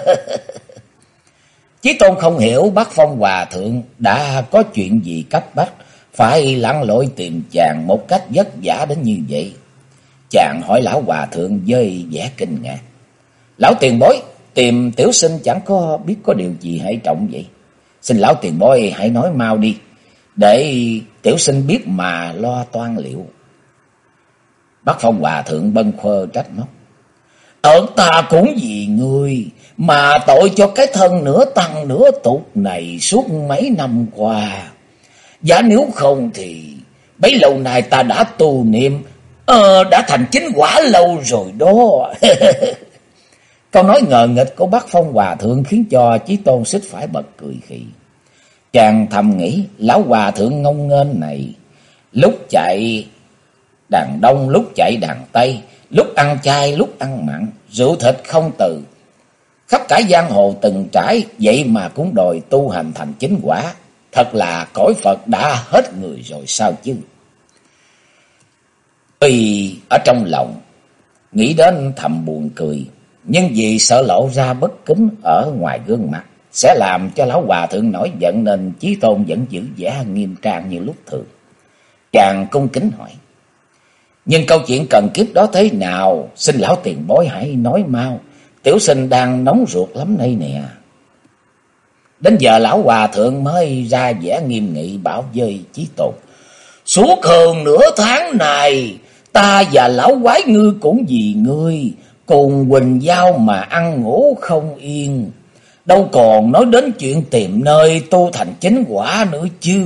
Chí Tôn không hiểu Bắc Phong hòa thượng đã có chuyện gì cấp bách phải lặn lội tìm chàng một cách vất vả đến như vậy. Chàng hỏi lão hòa thượng với vẻ kinh ngạc: lão tiền bối, tìm tiểu sinh chẳng có biết có điều gì hệ trọng vậy? Xin lão tiền bối hãy nói mau đi, để tiểu sinh biết mà lo toan liệu. Bắc Phong hòa thượng bâng quơ trách móc: ta cũng vì ngươi mà tội cho cái thân nửa tăng nửa tục này suốt mấy năm qua. Và nếu không thì bấy lâu nay ta đã tu niệm, đã thành chính quả lâu rồi đó. Câu nói ngờ nghịch của Bắc Phong hòa thượng khiến cho Chí Tôn xích phải bật cười khì. Chàng thầm nghĩ, lão hòa thượng ngông nghênh này, lúc chạy đàn đông, lúc chạy đàn tây, lúc ăn chay, lúc ăn mặn, rượu thịt không từ, khắp cả giang hồ từng trải, vậy mà cũng đòi tu hành thành chính quả. Thật là cõi Phật đã hết người rồi sao chứ. Tuy ở trong lòng nghĩ đến thầm buồn cười, nhưng vì sợ lộ ra bất kính ở ngoài gương mặt sẽ làm cho lão hòa thượng nổi giận, nên Chí Tôn vẫn giữ vẻ nghiêm trang như lúc thường. Chàng cung kính hỏi: nhưng câu chuyện cần kiếp đó thế nào, xin lão tiền bối hãy nói mau, tiểu sinh đang nóng ruột lắm đây nè. Đến giờ lão hòa thượng mới ra vẻ nghiêm nghị bảo với Chí Tôn: suốt hơn nửa tháng này, ta và lão quái ngư cũng vì ngươi cùng Quỳnh Giao mà ăn ngủ không yên, đâu còn nói đến chuyện tìm nơi tu thành chính quả nữa chứ.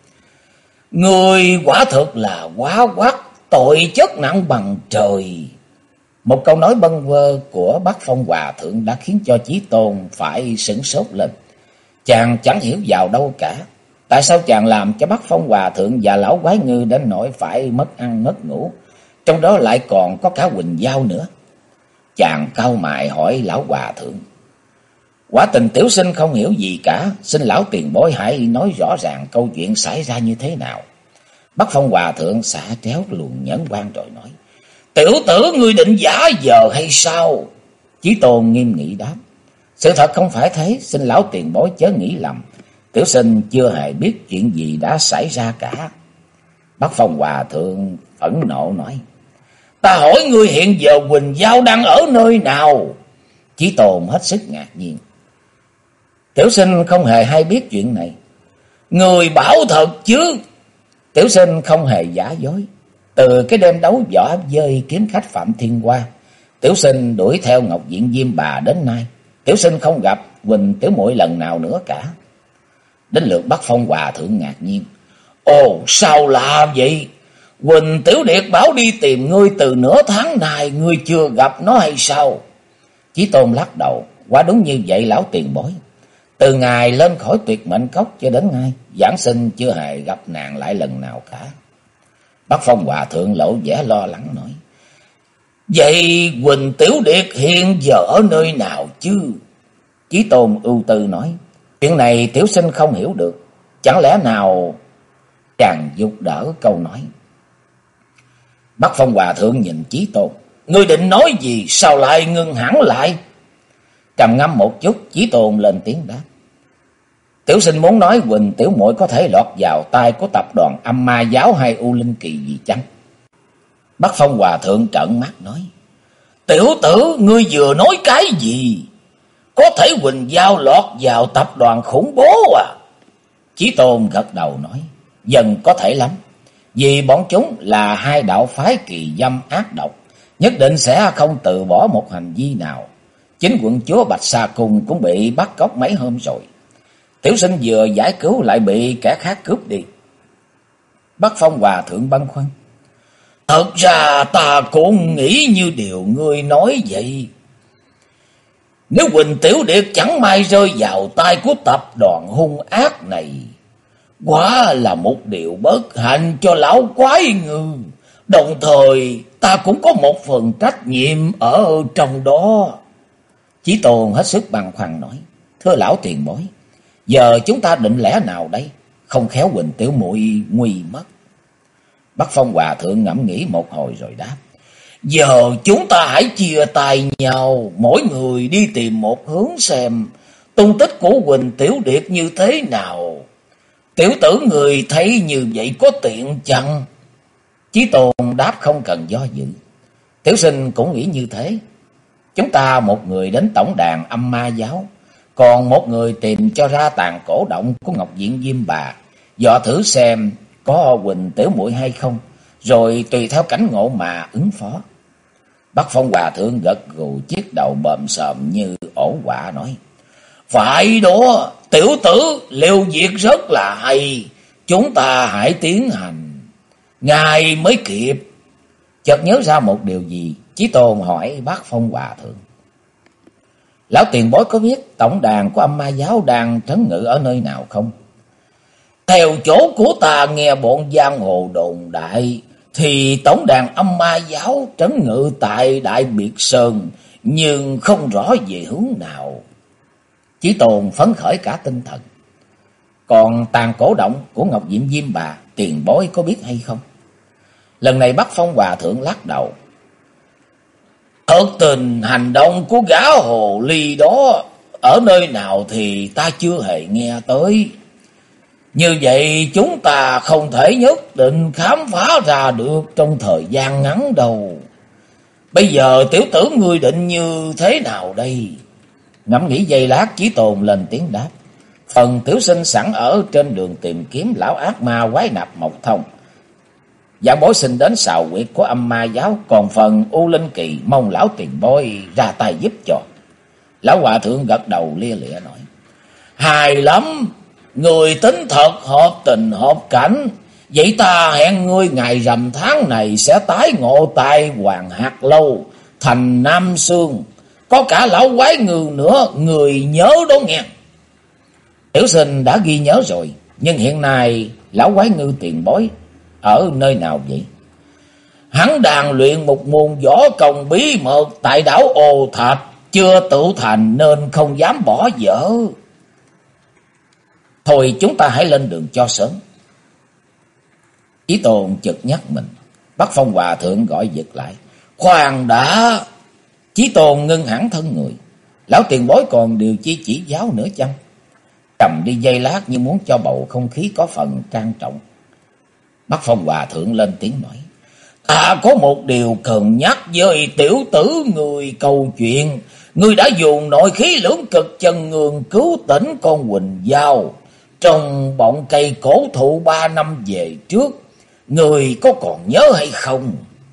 Ngươi quả thực là quá quắt, tội chất nặng bằng trời. Một câu nói bâng quơ của Bắc Phong hòa thượng đã khiến cho Chí Tôn phải sửng sốt lên. Chàng chẳng hiểu vào đâu cả. Tại sao chàng làm cho Bắc Phong hòa thượng và lão quái ngư đến nỗi phải mất ăn mất ngủ, trong đó lại còn có cả Quỳnh Giao nữa? Chàng cau mày hỏi lão hòa thượng: quả tình tiểu sinh không hiểu gì cả, xin lão tiền bối hãy nói rõ ràng câu chuyện xảy ra như thế nào. Bắc Phong hòa thượng xả tréo luồng nhẫn quan rồi nói: tiểu tử ngươi định giả vờ hay sao? Chí Tôn nghiêm nghị đáp: sự thật không phải thế, xin lão tiền bối chớ nghĩ lầm, tiểu sinh chưa hề biết chuyện gì đã xảy ra cả. Bắc Phong hòa thượng phẫn nộ nói: ta hỏi ngươi hiện giờ Quỳnh Giao đang ở nơi nào? Chí Tôn hết sức ngạc nhiên: tiểu sinh không hề hay biết chuyện này. Người bảo thật chứ? Tiểu sinh không hề giả dối. Từ cái đêm đấu võ với kiếm khách Phạm Thiên Hoa, tiểu sinh đuổi theo Ngọc Diện Diêm Bà đến nay, tiểu sinh không gặp Quỳnh tiểu muội lần nào nữa cả. Đến lượt Bắc Phong hòa thượng ngạc nhiên: ồ, sao lạ vậy? Quỳnh tiểu điệt bảo đi tìm ngươi từ nửa tháng này, ngươi chưa gặp nó hay sao? Chí Tôn lắc đầu: quả đúng như vậy lão tiền bối. Từ ngày lên khỏi Tuyệt Mệnh Cốc cho đến nay, giảng sinh chưa hề gặp nàng lại lần nào cả. Bắc Phong hòa thượng lộ vẻ lo lắng nói: vậy Quỳnh tiểu điệt hiện giờ ở nơi nào chứ? Chí Tôn ưu tư nói: chuyện này tiểu sinh không hiểu được, chẳng lẽ nào? Chàng giục đỡ câu nói. Bắc Phong hòa thượng nhìn Chí Tôn: ngươi định nói gì, sao lại ngưng hẳn lại? Trầm ngâm một chút, Chí Tôn lên tiếng đáp: tiểu sinh muốn nói Quỳnh tiểu muội có thể lọt vào tay của tập đoàn Âm Ma Giáo hay U Linh Kỳ gì chăng? Bắc Phong hòa thượng trợn mắt nói: tiểu tử, ngươi vừa nói cái gì? Có thể Quỳnh Giao lọt vào tập đoàn khủng bố à? Chí Tôn gật đầu nói: dần có thể lắm, vì bọn chúng là hai đạo phái kỳ dâm ác độc, nhất định sẽ không từ bỏ một hành vi nào. Chính quận chúa Bạch Sa Cung cũng bị bắt cóc mấy hôm rồi. Tiểu sinh vừa giải cứu lại bị kẻ khác cướp đi. Bắc Phong hòa thượng băn khoăn: thật ra ta cũng nghĩ như điều ngươi nói vậy. Nếu Quỳnh Tiểu Điệt chẳng may rơi vào tay của tập đoàn hung ác này, quả là một điều bất hạnh cho lão quái ngư. Đồng thời ta cũng có một phần trách nhiệm ở trong đó. Chí Tôn hết sức băn khoăn nói: Thưa lão tiền bối, giờ chúng ta định lẽ nào đây? Không khéo Quỳnh tiểu muội nguy mất. Bắc Phong Hòa Thượng ngẫm nghĩ một hồi rồi đáp: Giờ chúng ta hãy chia tay nhau, mỗi người đi tìm một hướng xem tung tích của Quỳnh Tiểu Điệt như thế nào. Tiểu tử người thấy như vậy có tiện chăng? Chí Tôn đáp không cần do dự. Tiểu sinh cũng nghĩ như thế. Chúng ta một người đến tổng đàn Âm Ma Giáo, còn một người tìm cho ra tàn cổ động của Ngọc Diện Diêm Bà, dò thử xem có Quỳnh tiểu muội hay không, rồi tùy theo cảnh ngộ mà ứng phó. Bắc Phong Hòa Thượng gật gù, chiếc đầu bờm sờm như ổ quạ nói: Phải đó, tiểu tử liều việc rất là hay, chúng ta hãy tiến hành, ngài mới kịp. Chợt nhớ ra một điều gì, Chí Tôn hỏi Bắc Phong Hòa Thượng: Lão tiền bối có biết tổng đàn của Âm Ma Giáo đang trấn ngự ở nơi nào không? Theo chỗ của ta nghe bọn giang hồ đồn đại, thì tổng đàn Âm Ma Giáo trấn ngự tại Đại Biệt Sơn, nhưng không rõ về hướng nào. Chí Tôn phấn khởi cả tinh thần. Còn tàn cổ động của Ngọc Diệm Diêm Bà, tiền bối có biết hay không? Lần này Bắc Phong Hòa Thượng lắc đầu: Thật tình hành động của gã hồ ly đó ở nơi nào thì ta chưa hề nghe tới. Như vậy chúng ta không thể nhất định khám phá ra được trong thời gian ngắn đâu. Bây giờ tiểu tử ngươi định như thế nào đây? Ngẫm nghĩ giây lát, Chí Tôn lên tiếng đáp: Phần tiểu sinh sẵn ở trên đường tìm kiếm lão ác ma quái nạp Mộc Thông. Dạ bối xin đến sào quyệt của Âm Ma Giáo, còn phần U Linh Kỳ mong lão tiền bối ra tay giúp cho. Lão Hòa Thượng gật đầu lia lịa nói: Hài lắm, người tính thật hợp tình hợp cảnh. Vậy ta hẹn ngươi ngày rằm tháng này sẽ tái ngộ tại Hoàng Hạt Lâu, thành Nam Sương. Có cả lão quái ngư nữa, người nhớ đó nghe. Tiểu sinh đã ghi nhớ rồi, nhưng hiện nay lão quái ngư tiền bối ở nơi nào vậy? Hắn đang luyện một môn võ công bí mật tại đảo Ô Thạch, chưa tự thành nên không dám bỏ dở. Thôi chúng ta hãy lên đường cho sớm. Chí Tôn chợt nhắc mình. Bắc Phong Hòa Thượng gọi giật lại: Khoan đã! Chí Tôn ngưng hẳn thân người. Lão tiền bối còn điều chi chỉ giáo nữa chăng? Trầm đi giây lát như muốn cho bầu không khí có phần trang trọng. Bắc Phong Hòa Thượng lên tiếng nói: Ta có một điều cần nhắc với tiểu tử người câu chuyện. Ngươi đã dùng nội khí lưỡng cực chân ngường cứu tỉnh con Quỳnh Giao trong bọn cây cổ thụ 3 năm về trước. Người có còn nhớ hay không?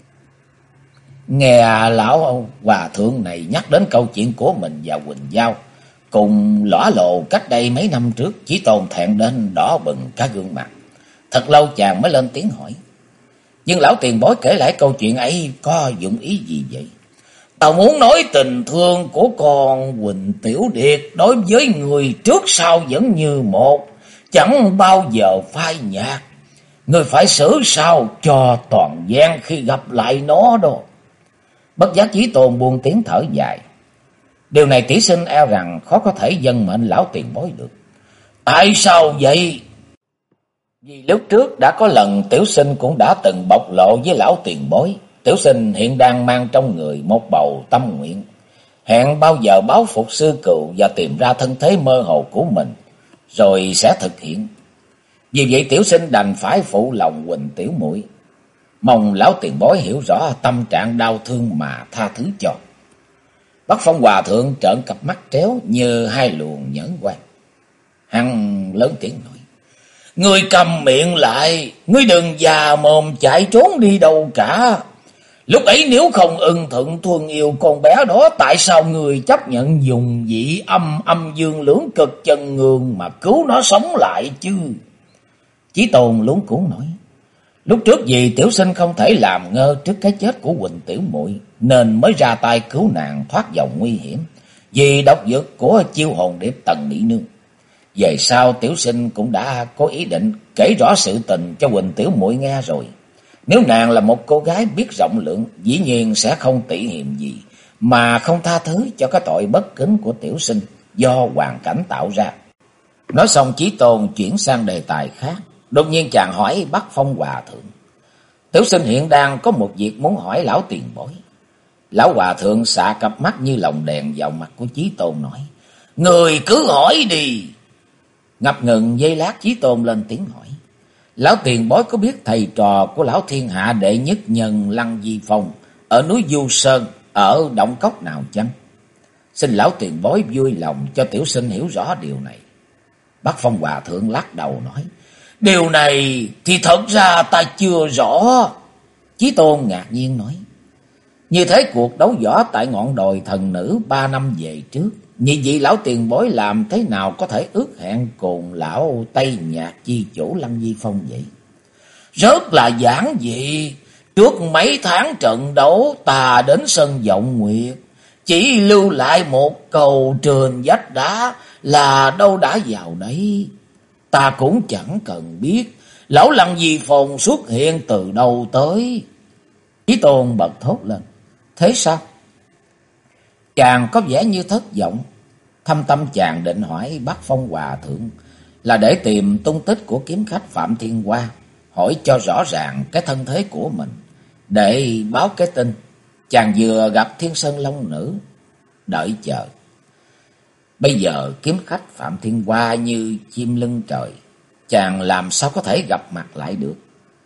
Nghe lão Hòa Thượng này nhắc đến câu chuyện của mình và Quỳnh Giao cùng lõa lộ cách đây mấy năm trước, Chí Tôn thẹn đến đỏ bừng cả gương mặt. Thật lâu chàng mới lên tiếng hỏi: Nhưng lão tiền bối kể lại câu chuyện ấy có dụng ý gì vậy? Tao muốn nói tình thương của con Quỳnh Tiểu Điệt đối với người trước sau vẫn như một, chẳng bao giờ phai nhạt. Người phải xử sao cho toàn gian khi gặp lại nó đó. Bất giác Chí Tôn buông tiếng thở dài. Điều này tỷ sinh e rằng khó có thể dâng mệnh lão tiền bối được. Tại sao vậy? Vì lúc trước đã có lần tiểu sinh cũng đã từng bộc lộ với lão tiền bối. Tiểu sinh hiện đang mang trong người một bầu tâm nguyện, hẹn bao giờ báo phục sư cừu và tìm ra thân thế mơ hồ của mình, rồi sẽ thực hiện. Vì vậy tiểu sinh đành phải phụ lòng Quỳnh tiểu muội, mong lão tiền bối hiểu rõ tâm trạng đau thương mà tha thứ cho. Bắc Phong Hòa Thượng trợn cặp mắt tréo như hai luồng nhẫn quan. Hắn lớn tiếng nói: Ngươi cầm miệng lại, ngươi đừng già mồm chạy trốn đi đâu cả. Lúc ấy nếu không ưng thuận thương yêu con bé đó, tại sao người chấp nhận dùng vị âm dương lưỡng cực chân ngường mà cứu nó sống lại chứ? Chí Tôn luống cuống nói: Lúc trước vì tiểu sinh không thể làm ngơ trước cái chết của Quỳnh tiểu muội nên mới ra tay cứu nàng thoát dòng nguy hiểm. vì độc dược của chiêu hồn điệp Tần Mỹ Nương. Về sau tiểu sinh cũng đã có ý định kể rõ sự tình cho Quỳnh tiểu muội nghe rồi. Nếu nàng là một cô gái biết rộng lượng, dĩ nhiên sẽ không tị hiềm gì mà không tha thứ cho cái tội bất kính của tiểu sinh do hoàn cảnh tạo ra. Nói xong Chí Tôn chuyển sang đề tài khác. Đột nhiên chàng hỏi Bắc Phong Hòa Thượng: tiểu sinh hiện đang có một việc muốn hỏi lão tiền bối. Lão Hòa Thượng xạ cặp mắt như lồng đèn vào mặt của Chí Tôn nói: người cứ hỏi đi. Ngập ngừng giây lát, Chí Tôn lên tiếng hỏi: lão tiền bối có biết thầy trò của lão thiên hạ đệ nhất nhân Lăng Di Phong ở núi Du Sơn ở động cốc nào chăng? Xin lão tiền bối vui lòng cho tiểu sinh hiểu rõ điều này. Bắc Phong Hòa Thượng lắc đầu nói: điều này thì thật ra ta chưa rõ. Chí Tôn ngạc nhiên nói: như thế cuộc đấu võ tại ngọn đồi thần nữ 3 năm về trước, nhị vị lão tiền bối làm thế nào có thể ước hẹn cùng lão Tây Nhạc chi chủ Lăng Di Phong vậy? Rất là giản dị. Trước mấy tháng trận đấu ta đến sân Vọng Nguyệt, chỉ lưu lại một cầu trên vách đá là đâu đã vào đấy. Ta cũng chẳng cần biết lão Lăng Di Phong xuất hiện từ đâu tới. Chí Tôn bật thốt lên: thế sao? Chàng có vẻ như thất vọng. Thâm tâm chàng định hỏi Bắc Phong Hòa Thượng là để tìm tung tích của kiếm khách Phạm Thiên Hoa, hỏi cho rõ ràng cái thân thế của mình, để báo cái tin chàng vừa gặp Thiên Sơn Long Nữ. Đợi chờ. Bây giờ kiếm khách Phạm Thiên Hoa như chim lưng trời, chàng làm sao có thể gặp mặt lại được?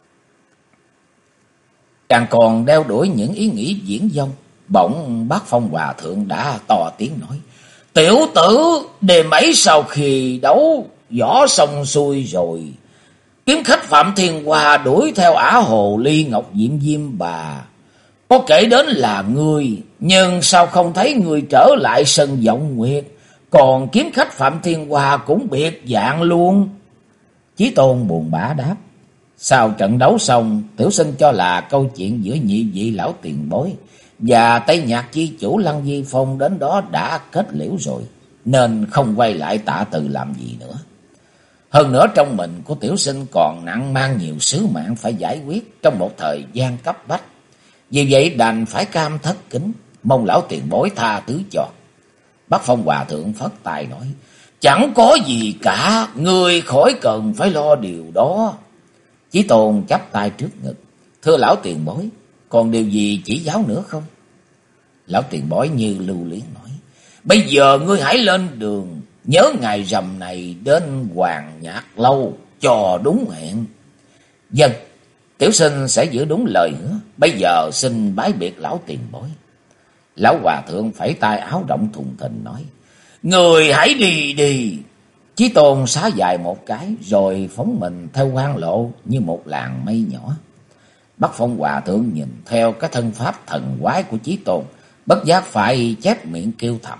Chàng còn đeo đuổi những ý nghĩ viển vông. Bỗng Bắc Phong Hòa Thượng đã to tiếng nói: tiểu tử, đêm ấy sau khi đấu võ xong xuôi rồi, kiếm khách Phạm Thiên Hoa đuổi theo ả hồ ly Ngọc Diệm Diêm Bà. Có kể đến là ngươi, nhưng sao không thấy ngươi trở lại sân Vọng Nguyệt? Còn kiếm khách Phạm Thiên Hoa cũng biệt dạng luôn. Chí Tôn buồn bã đáp: sau trận đấu xong, tiểu sinh cho là câu chuyện giữa nhị vị lão tiền bối và Tây Nhạc chi chủ Lăng Di Phong đến đó đã kết liễu rồi, nên không quay lại tạ từ làm gì nữa. Hơn nữa trong mình của tiểu sinh còn nặng mang nhiều sứ mạng phải giải quyết trong một thời gian cấp bách. Vì vậy đành phải cam thất kính, mong lão tiền bối tha thứ cho. Bắc Phong Hòa Thượng phất tay nói: chẳng có gì cả, ngươi khỏi cần phải lo điều đó. Chí Tôn chắp tay trước ngực: thưa lão tiền bối, còn điều gì chỉ giáo nữa không? Lão tiền bối như lưu luyến nói: bây giờ ngươi hãy lên đường, nhớ ngày rằm này đến Hoàng Nhạc Lâu cho đúng hẹn. Vâng, tiểu sinh sẽ giữ đúng lời hứa. Bây giờ xin bái biệt lão tiền bối. Lão Hòa Thượng phẩy tay áo động thùng thình nói: người hãy đi đi. Chí Tôn xá dài một cái rồi phóng mình theo quan lộ như một làn mây nhỏ. Bắc Phong Hòa Thượng nhìn theo cái thân pháp thần quái của Chí Tôn, bất giác phải chép miệng kêu thầm: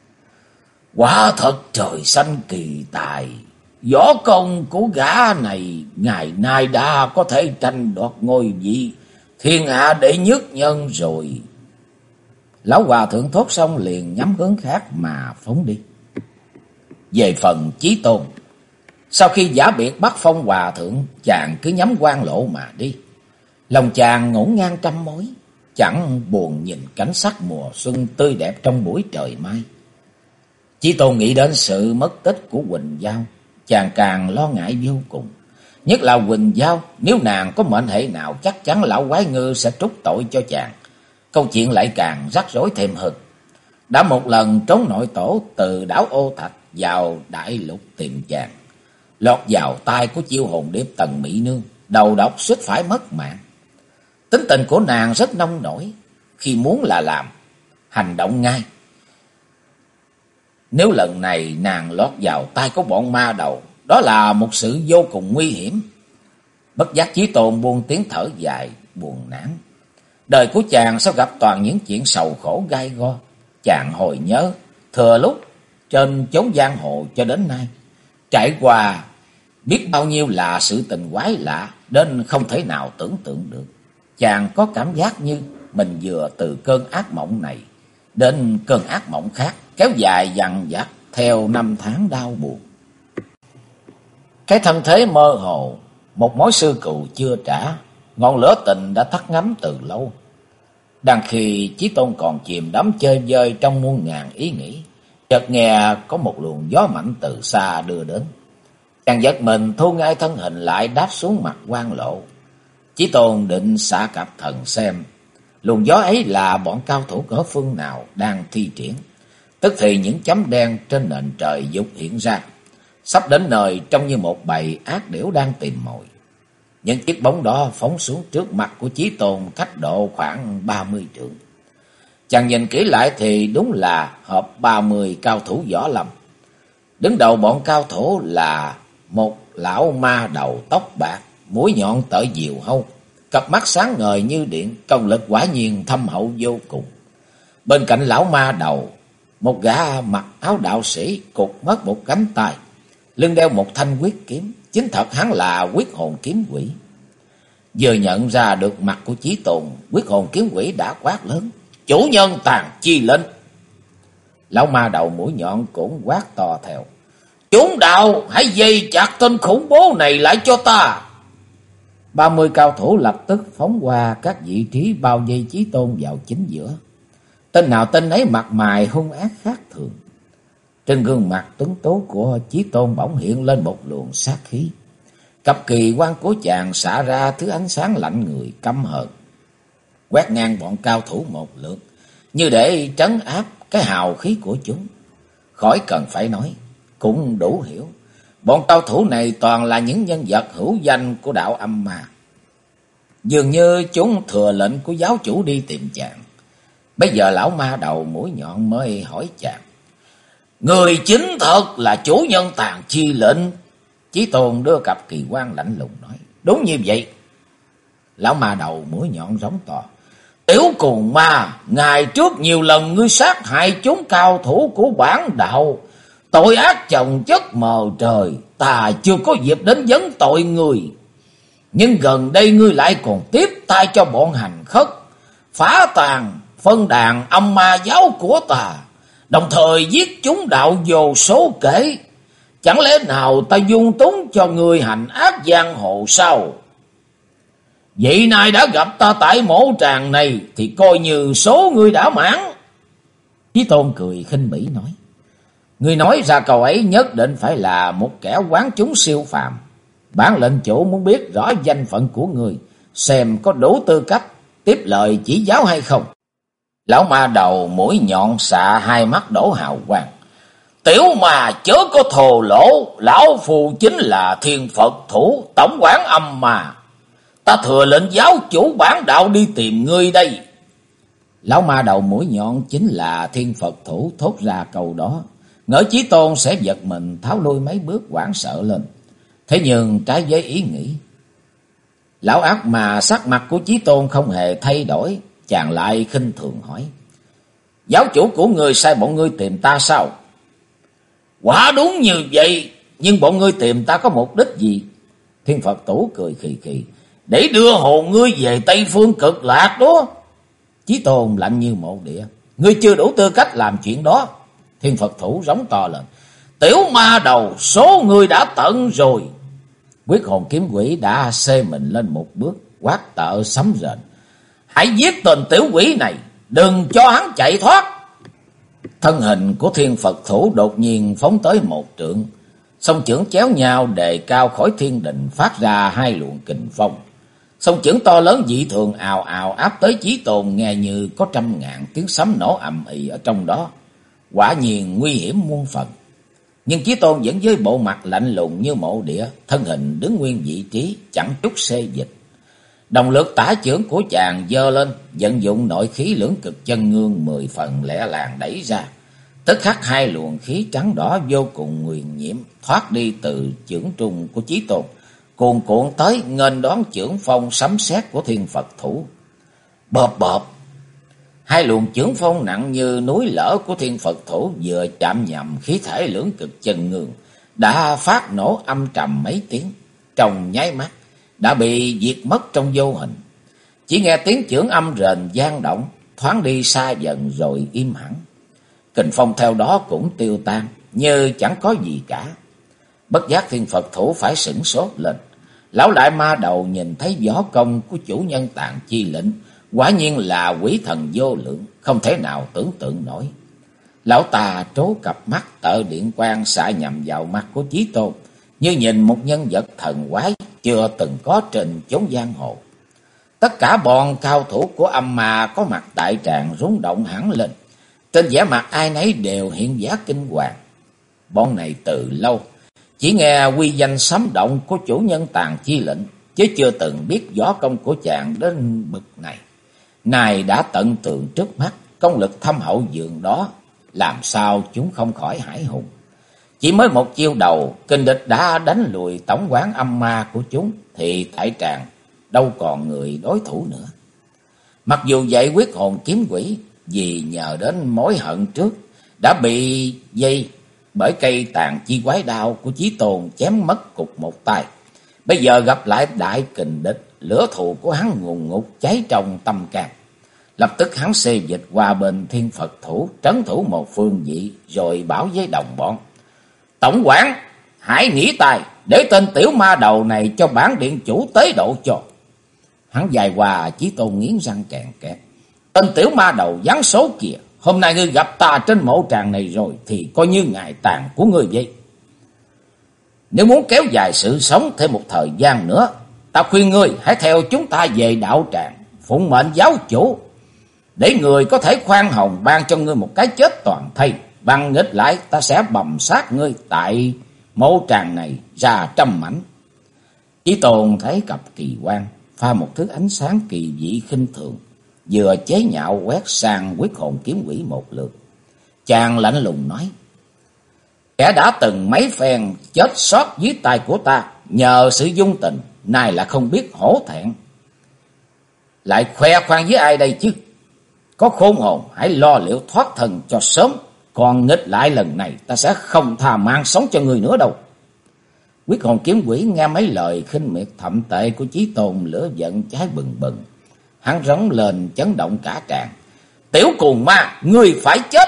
quả thật trời xanh kỳ tài, võ công của gã này ngày nay đã có thể tranh đoạt ngôi vị thiên hạ đệ nhất nhân rồi. Lão Hòa Thượng thốt xong liền nhắm hướng khác mà phóng đi. Về phần Chí Tôn, sau khi giả biệt Bắc Phong Hòa Thượng, chàng cứ nhắm quan lộ mà đi. Lòng chàng ngổn ngang trăm mối, chẳng buồn nhìn cảnh sắc mùa xuân tươi đẹp trong buổi trời mai. Chí Tôn nghĩ đến sự mất tích của Quỳnh Giao, chàng càng lo ngại vô cùng. Nhất là Quỳnh Giao, nếu nàng có mệnh hệ nào chắc chắn lão quái ngư sẽ trút tội cho chàng. Câu chuyện lại càng rắc rối thêm hơn. Đã một lần trốn nội tổ từ đảo Ô Thạch vào đại lục tìm chàng, lọt vào tay của chiêu hồn điệp Tần Mỹ Nương, đầu độc suýt phải mất mạng. Tính tình của nàng rất nông nổi, khi muốn là làm, hành động ngay. Nếu lần này nàng lọt vào tay của bọn ma đầu, đó là một sự vô cùng nguy hiểm. Bất giác Chí Tôn buông tiếng thở dài, buồn nản. Đời của chàng sao gặp toàn những chuyện sầu khổ gai go. Chàng hồi nhớ thừa lúc trên chốn giang hồ cho đến nay, trải qua biết bao nhiêu là sự tình quái lạ đến không thể nào tưởng tượng được. Chàng có cảm giác như mình vừa từ cơn ác mộng này đến cơn ác mộng khác, kéo dài dằng dặc theo năm tháng đau buồn. Cái thân thế mơ hồ, một mối sư cừu chưa trả, ngọn lửa tình đã tắt ngấm từ lâu. Đang khi Chí Tôn còn chìm đắm chơi vơi trong muôn ngàn ý nghĩ, chợt nghe có một luồng gió mạnh từ xa đưa đến. Chàng giật mình thu ngay thân hình lại, đáp xuống mặt quan lộ. Chí Tôn định xạ cặp thần xem luồng gió ấy là bọn cao thủ cỡ phương nào đang thi triển. Tức thì những chấm đen trên nền trời dục hiện ra, sắp đến nơi trông như một bầy ác điểu đang tìm mồi. Những chiếc bóng đó phóng xuống trước mặt của Chí Tôn cách độ khoảng 30 trượng. Chàng nhìn kỹ lại thì đúng là hợp 30 cao thủ võ lâm. Đứng đầu bọn cao thủ là một lão ma đầu tóc bạc, mũi nhọn tợ diều hâu, cặp mắt sáng ngời như điện, công lực quả nhiên thâm hậu vô cùng. Bên cạnh lão ma đầu, một gã mặc áo đạo sĩ cụt mất một cánh tay, lưng đeo một thanh quyết kiếm, chính thật hắn là Quyết Hồn Kiếm Quỷ. Vừa nhận ra được mặt của Chí Tôn, Quyết Hồn Kiếm Quỷ đã quát lớn: "Chủ nhân tàn chi lệnh!" Lão ma đầu mũi nhọn cũng quát to theo: "Chúng đạo hãy dây chặt tên khủng bố này lại cho ta!" 30 cao thủ lập tức phóng qua các vị trí bao vây Chí Tôn vào chính giữa. Tên nào tên ấy mặt mày hung ác khác thường. Trên gương mặt tuấn tú của Chí Tôn bỗng hiện lên một luồng sát khí. Cặp kỳ quan của chàng xả ra thứ ánh sáng lạnh người căm hờn, quét ngang bọn cao thủ một lượt, như để trấn áp cái hào khí của chúng. Khỏi cần phải nói, cũng đủ hiểu, bọn cao thủ này toàn là những nhân vật hữu danh của đạo âm ma. Dường như chúng thừa lệnh của giáo chủ đi tìm chàng. Bây giờ lão ma đầu mũi nhọn mới hỏi chàng: "Người chính thật là chủ nhân tàn chi lệnh?" Chí Tôn đưa cặp kỳ quan lạnh lùng nói: "Đúng như vậy." Lão ma đầu mũi nhọn giống to: "Tiểu cùng ma, ngày trước nhiều lần ngươi sát hại chúng cao thủ của bản đạo, tội ác chồng chất mờ trời, ta chưa có dịp đến vấn tội người. Nhưng gần đây ngươi lại còn tiếp tay cho bọn hành khất, phá tàn phân đàn âm ma giáo của ta, đồng thời giết chúng đạo vô số kể. Chẳng lẽ nào ta dung túng cho ngươi hành ác giang hồ sao? Vị này đã gặp ta tại mổ tràng này thì coi như số ngươi đã mãn." Chí Tôn cười khinh bỉ nói: "Ngươi nói ra câu ấy nhất định phải là một kẻ quán chúng siêu phàm. Bản lệnh chủ muốn biết rõ danh phận của ngươi, xem có đủ tư cách tiếp lời chỉ giáo hay không." Lão ma đầu mũi nhọn xạ hai mắt đổ hào quang: "Tiểu mà chớ có thồ lỗ, lão phù chính là Thiên Phật Thủ, tổng quản âm mà. Ta thừa lệnh giáo chủ bản đạo đi tìm ngươi đây." Lão ma đầu mũi nhọn chính là Thiên Phật Thủ thốt ra câu đó, ngỡ Chí Tôn sẽ giật mình tháo lui mấy bước hoảng sợ lên. Thế nhưng trái với ý nghĩ, lão ác mà sắc mặt của Chí Tôn không hề thay đổi. Chàng lại khinh thường hỏi: "Giáo chủ của ngươi sai bọn ngươi tìm ta sao?" "Quả đúng như vậy, nhưng bọn ngươi tìm ta có mục đích gì?" Thiên Phật Thủ cười khì khì: "Để đưa hồn ngươi về Tây Phương Cực Lạc đó." Chí Tôn lạnh như mộ địa: "Ngươi chưa đủ tư cách làm chuyện đó." Thiên Phật Thủ rống to lên: "Tiểu ma đầu, số ngươi đã tận rồi." Quyết Hồn Kiếm Quỷ đã xê mình lên một bước, quát tợ sấm rền: "Hãy giết tên tiểu quỷ này, đừng cho hắn chạy thoát." Thân hình của Thiên Phật Thủ đột nhiên phóng tới một trượng, song chưởng chéo nhau đề cao khỏi thiên đình, phát ra hai luồng kình phong. Song chưởng to lớn dị thường ào ào áp tới Chí Tôn, nghe như có trăm ngàn tiếng sấm nổ ầm ĩ ở trong đó. Quả nhiên nguy hiểm muôn phần. Nhưng Chí Tôn vẫn với bộ mặt lạnh lùng như mộ địa, thân hình đứng nguyên vị trí, chẳng chút xê dịch. Đồng lực tả chưởng của chàng giơ lên, vận dụng nội khí lưỡng cực chân ngương 10 phần lẻ làng đẩy ra. Tức khắc hai luồng khí trắng đỏ vô cùng nguyền nhiễm thoát đi từ chưởng trung của Chí Tôn, cuồn cuộn tới nghênh đón chưởng phong sấm sét của Thiên Phật Thủ. Bộp bộp, hai luồng chưởng phong nặng như núi lở của Thiên Phật Thủ vừa chạm nhầm khí thể lưỡng cực chân ngương, đã phát nổ âm trầm mấy tiếng, trong nháy mắt đã bị diệt mất trong vô hình. Chỉ nghe tiếng chưởng âm rền vang động, thoáng đi xa dần rồi im hẳn. kình phong theo đó cũng tiêu tan, như chẳng có gì cả. Bất giác Thiên Phật Thủ phải sửng sốt lên. Lão đại ma đầu nhìn thấy võ công của chủ nhân Tàng Chi Lệnh, quả nhiên là quỷ thần vô lượng, không thể nào tưởng tượng nổi. Lão ta trố cặp mắt tợ điện quang xạ nhằm vào mặt của Chí Tôn, như nhìn một nhân vật thần quái chưa từng có trên chốn giang hồ. Tất cả bọn cao thủ của âm ma có mặt tại tràng rung động hẳn lên, trên vẻ mặt ai nấy đều hiện vẻ kinh hoàng. Bọn này từ lâu chỉ nghe uy danh sấm động của chủ nhân Tàng Chi Lệnh, chứ chưa từng biết võ công của chàng đến bậc này. Này đã tận tường trước mắt, công lực thâm hậu dường đó, làm sao chúng không khỏi hãi hùng. Chỉ mới một chiêu đầu, kình địch đã đánh lùi tổng quán âm ma của chúng, thì tại tràng đâu còn người đối thủ nữa. Mặc dù vậy, Quyết Hồn Kiếm Quỷ vì nhờ đến mối hận trước đã bị dây bởi cây Tàn Chi Quái Đao của Chí Tôn chém mất cục một tay. Bây giờ gặp lại đại kình địch, lửa thù của hắn ngùn ngụt cháy trong tâm can. Lập tức hắn xê dịch qua bên Thiên Phật Thủ, trấn thủ một phương vị, rồi bảo với đồng bọn: tổng quản, hãy nghỉ tài, để tên tiểu ma đầu này cho bản điện chủ tế độ cho. Hắn dài qua, Chí Tôn nghiến răng kèn kẹt: tên tiểu ma đầu giáng số kìa, hôm nay ngươi gặp ta trên mộ tràng này rồi, thì coi như ngày tàn của ngươi vậy. Nếu muốn kéo dài sự sống thêm một thời gian nữa, ta khuyên ngươi hãy theo chúng ta về đạo tràng, phụng mệnh giáo chủ, để người có thể khoan hồng ban cho ngươi một cái chết toàn thây. Bằng nghịch lại, ta sẽ bầm sát ngươi tại mộ tràng này ra trăm mảnh. Chí Tôn thấy cặp kỳ quan pha một thứ ánh sáng kỳ dị khinh thường, vừa chế nhạo quét sang Quyết Hồn Kiếm Quỷ một lượt. Chàng lạnh lùng nói: kẻ đã từng mấy phen chết sót dưới tay của ta, nhờ sự dung tình, nay là không biết hổ thẹn, lại khoe khoang với ai đây chứ? Có khôn hồn hãy lo liệu thoát thân cho sớm, còn nghịch lại lần này ta sẽ không tha mạng sống cho người nữa đâu. Quyết Hồn Kiếm Quỷ nghe mấy lời khinh miệt thậm tệ của Chí Tôn, lửa giận cháy bừng bừng. Hắn rống lên chấn động cả tràng: tiểu cuồng ma, ngươi phải chết!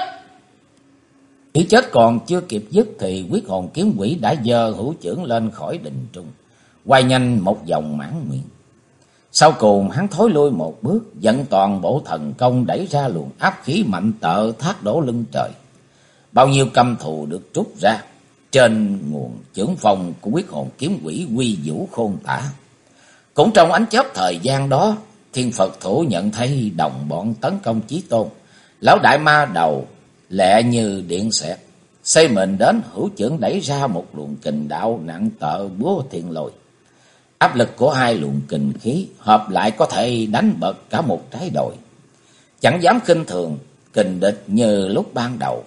Ý chết còn chưa kịp dứt thì Quyết Hồn Kiếm Quỷ đã giơ hữu chưởng lên khỏi đình trung, quay nhanh một vòng mãn nguyện. Sau cùng hắn thối lui một bước, dẫn toàn bộ thần công đẩy ra luồng áp khí mạnh tợ thác đổ lưng trời. Bao nhiêu căm thù được trút ra, trên nguồn chưởng phong của Quyết Hồn Kiếm Quỷ quy vũ khôn tả. Cũng trong ánh chớp thời gian đó, Thiên Phật Thủ nhận thấy đồng bọn tấn công Chí Tôn. Lão đại ma đầu lẹ như điện xẹt, xây mình đến hữu chưởng đẩy ra một luồng kình đạo nặng tợ búa thiên lôi. Áp lực của hai luồng kình khí hợp lại có thể đánh bật cả một trái đồi. Chẳng dám khinh thường kình địch như lúc ban đầu.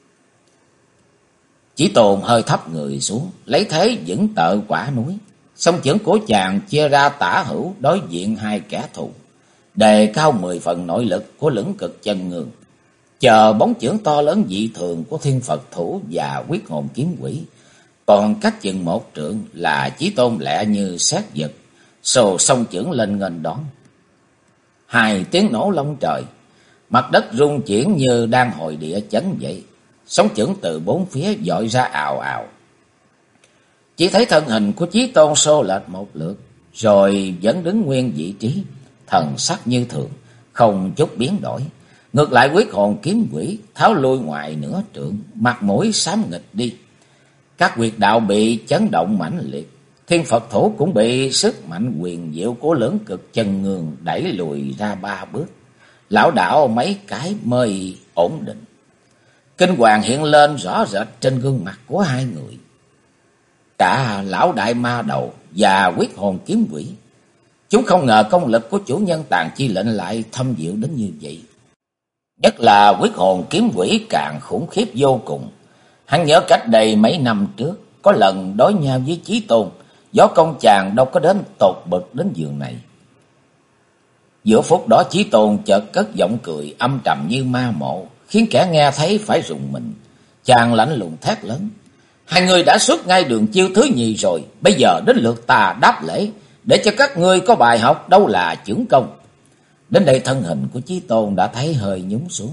Chí Tôn hơi thấp người xuống, lấy thế vững tợ quả núi. Song chưởng của chàng chia ra tả hữu đối diện hai kẻ thù, đề cao 10 phần nội lực của Lưỡng Cực Chân Ngương. Chờ bóng chưởng to lớn dị thường của Thiên Phật Thủ và Quyết Hồn Kiếm Quỷ còn cách chừng 1 trượng là Chí Tôn lẹ như xét giật, sồ song chưởng lên nghênh đón. Hai tiếng nổ long trời, mặt đất rung chuyển như đang hồi địa chấn vậy. Sóng chưởng từ bốn phía dội ra ào ào. Chỉ thấy thân hình của Chí Tôn xô lệch một lượt, rồi vẫn đứng nguyên vị trí, thần sắc như thường, không chút biến đổi. Ngược lại Quyết Hồn Kiếm Quỷ tháo lui ngoài nửa trượng, mặt mũi xám nghịch đi. Các huyệt đạo bị chấn động mãnh liệt. Thiên Phật Thủ cũng bị sức mạnh quyền diệu của Lưỡng Cực Chân Ngương đẩy lùi ra 3 bước. Lão đảo mấy cái mới ổn định. Kinh hoàng hiện lên rõ rệt trên gương mặt của hai người. Cả lão đại ma đầu và Quyết Hồn Kiếm Quỷ, chúng không ngờ công lực của chủ nhân Tàng Chi Lệnh lại thâm diệu đến như vậy. Nhất là Quyết Hồn Kiếm Quỷ càng khủng khiếp vô cùng. Hắn nhớ cách đây mấy năm trước, có lần đối nhau với Chí Tôn, võ công chàng đâu có đến tột bậc đến giường này. Giữa phút đó Chí Tôn chợt cất giọng cười âm trầm như ma mộ, khiến kẻ nghe thấy phải rùng mình. Chàng lạnh lùng thét lớn: hai người đã xuất ngay đường chiêu thứ nhì rồi, bây giờ đến lượt ta đáp lễ, để cho các ngươi có bài học đâu là chưởng công. Đến đây thân hình của Chí Tôn đã thấy hơi nhún xuống,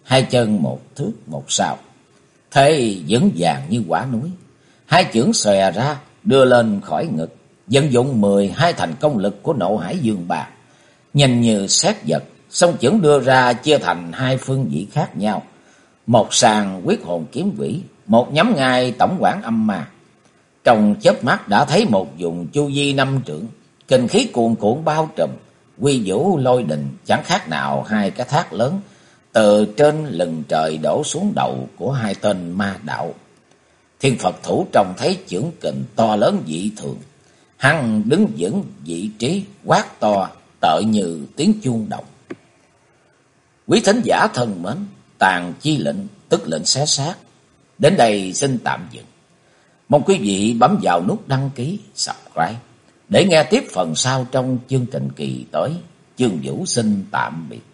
hai chân một thước một sào, thế vững vàng như quả núi. Hai chưởng xòe ra đưa lên khỏi ngực, vận dụng 12 thành công lực của Nộ Hải Dương Ba, nhanh như sét giật. Song chưởng đưa ra chia thành hai phương vị khác nhau, một sàng quyết hồn kiếm quỷ, một nhắm ngay tổng quản âm ma. Trong chớp mắt đã thấy một vùng chu vi 5 trượng, kinh khí cuồn cuộn bao trùm, quy vũ lôi đình, chẳng khác nào hai cái thác lớn từ trên lừng trời đổ xuống đầu của hai tên ma đạo. Thiên Phật thủ trông thấy chưởng kình to lớn dị thường, hắn đứng vững vị trí, quát to tợ như tiếng chuông đồng. Quý thính giả thân mến, tàn chi lệnh tức lệnh xé xác đến đây xin tạm dừng. Mong quý vị bấm vào nút đăng ký, subscribe để nghe tiếp phần sau trong chương trình kỳ tới. Chương Vũ xin tạm biệt.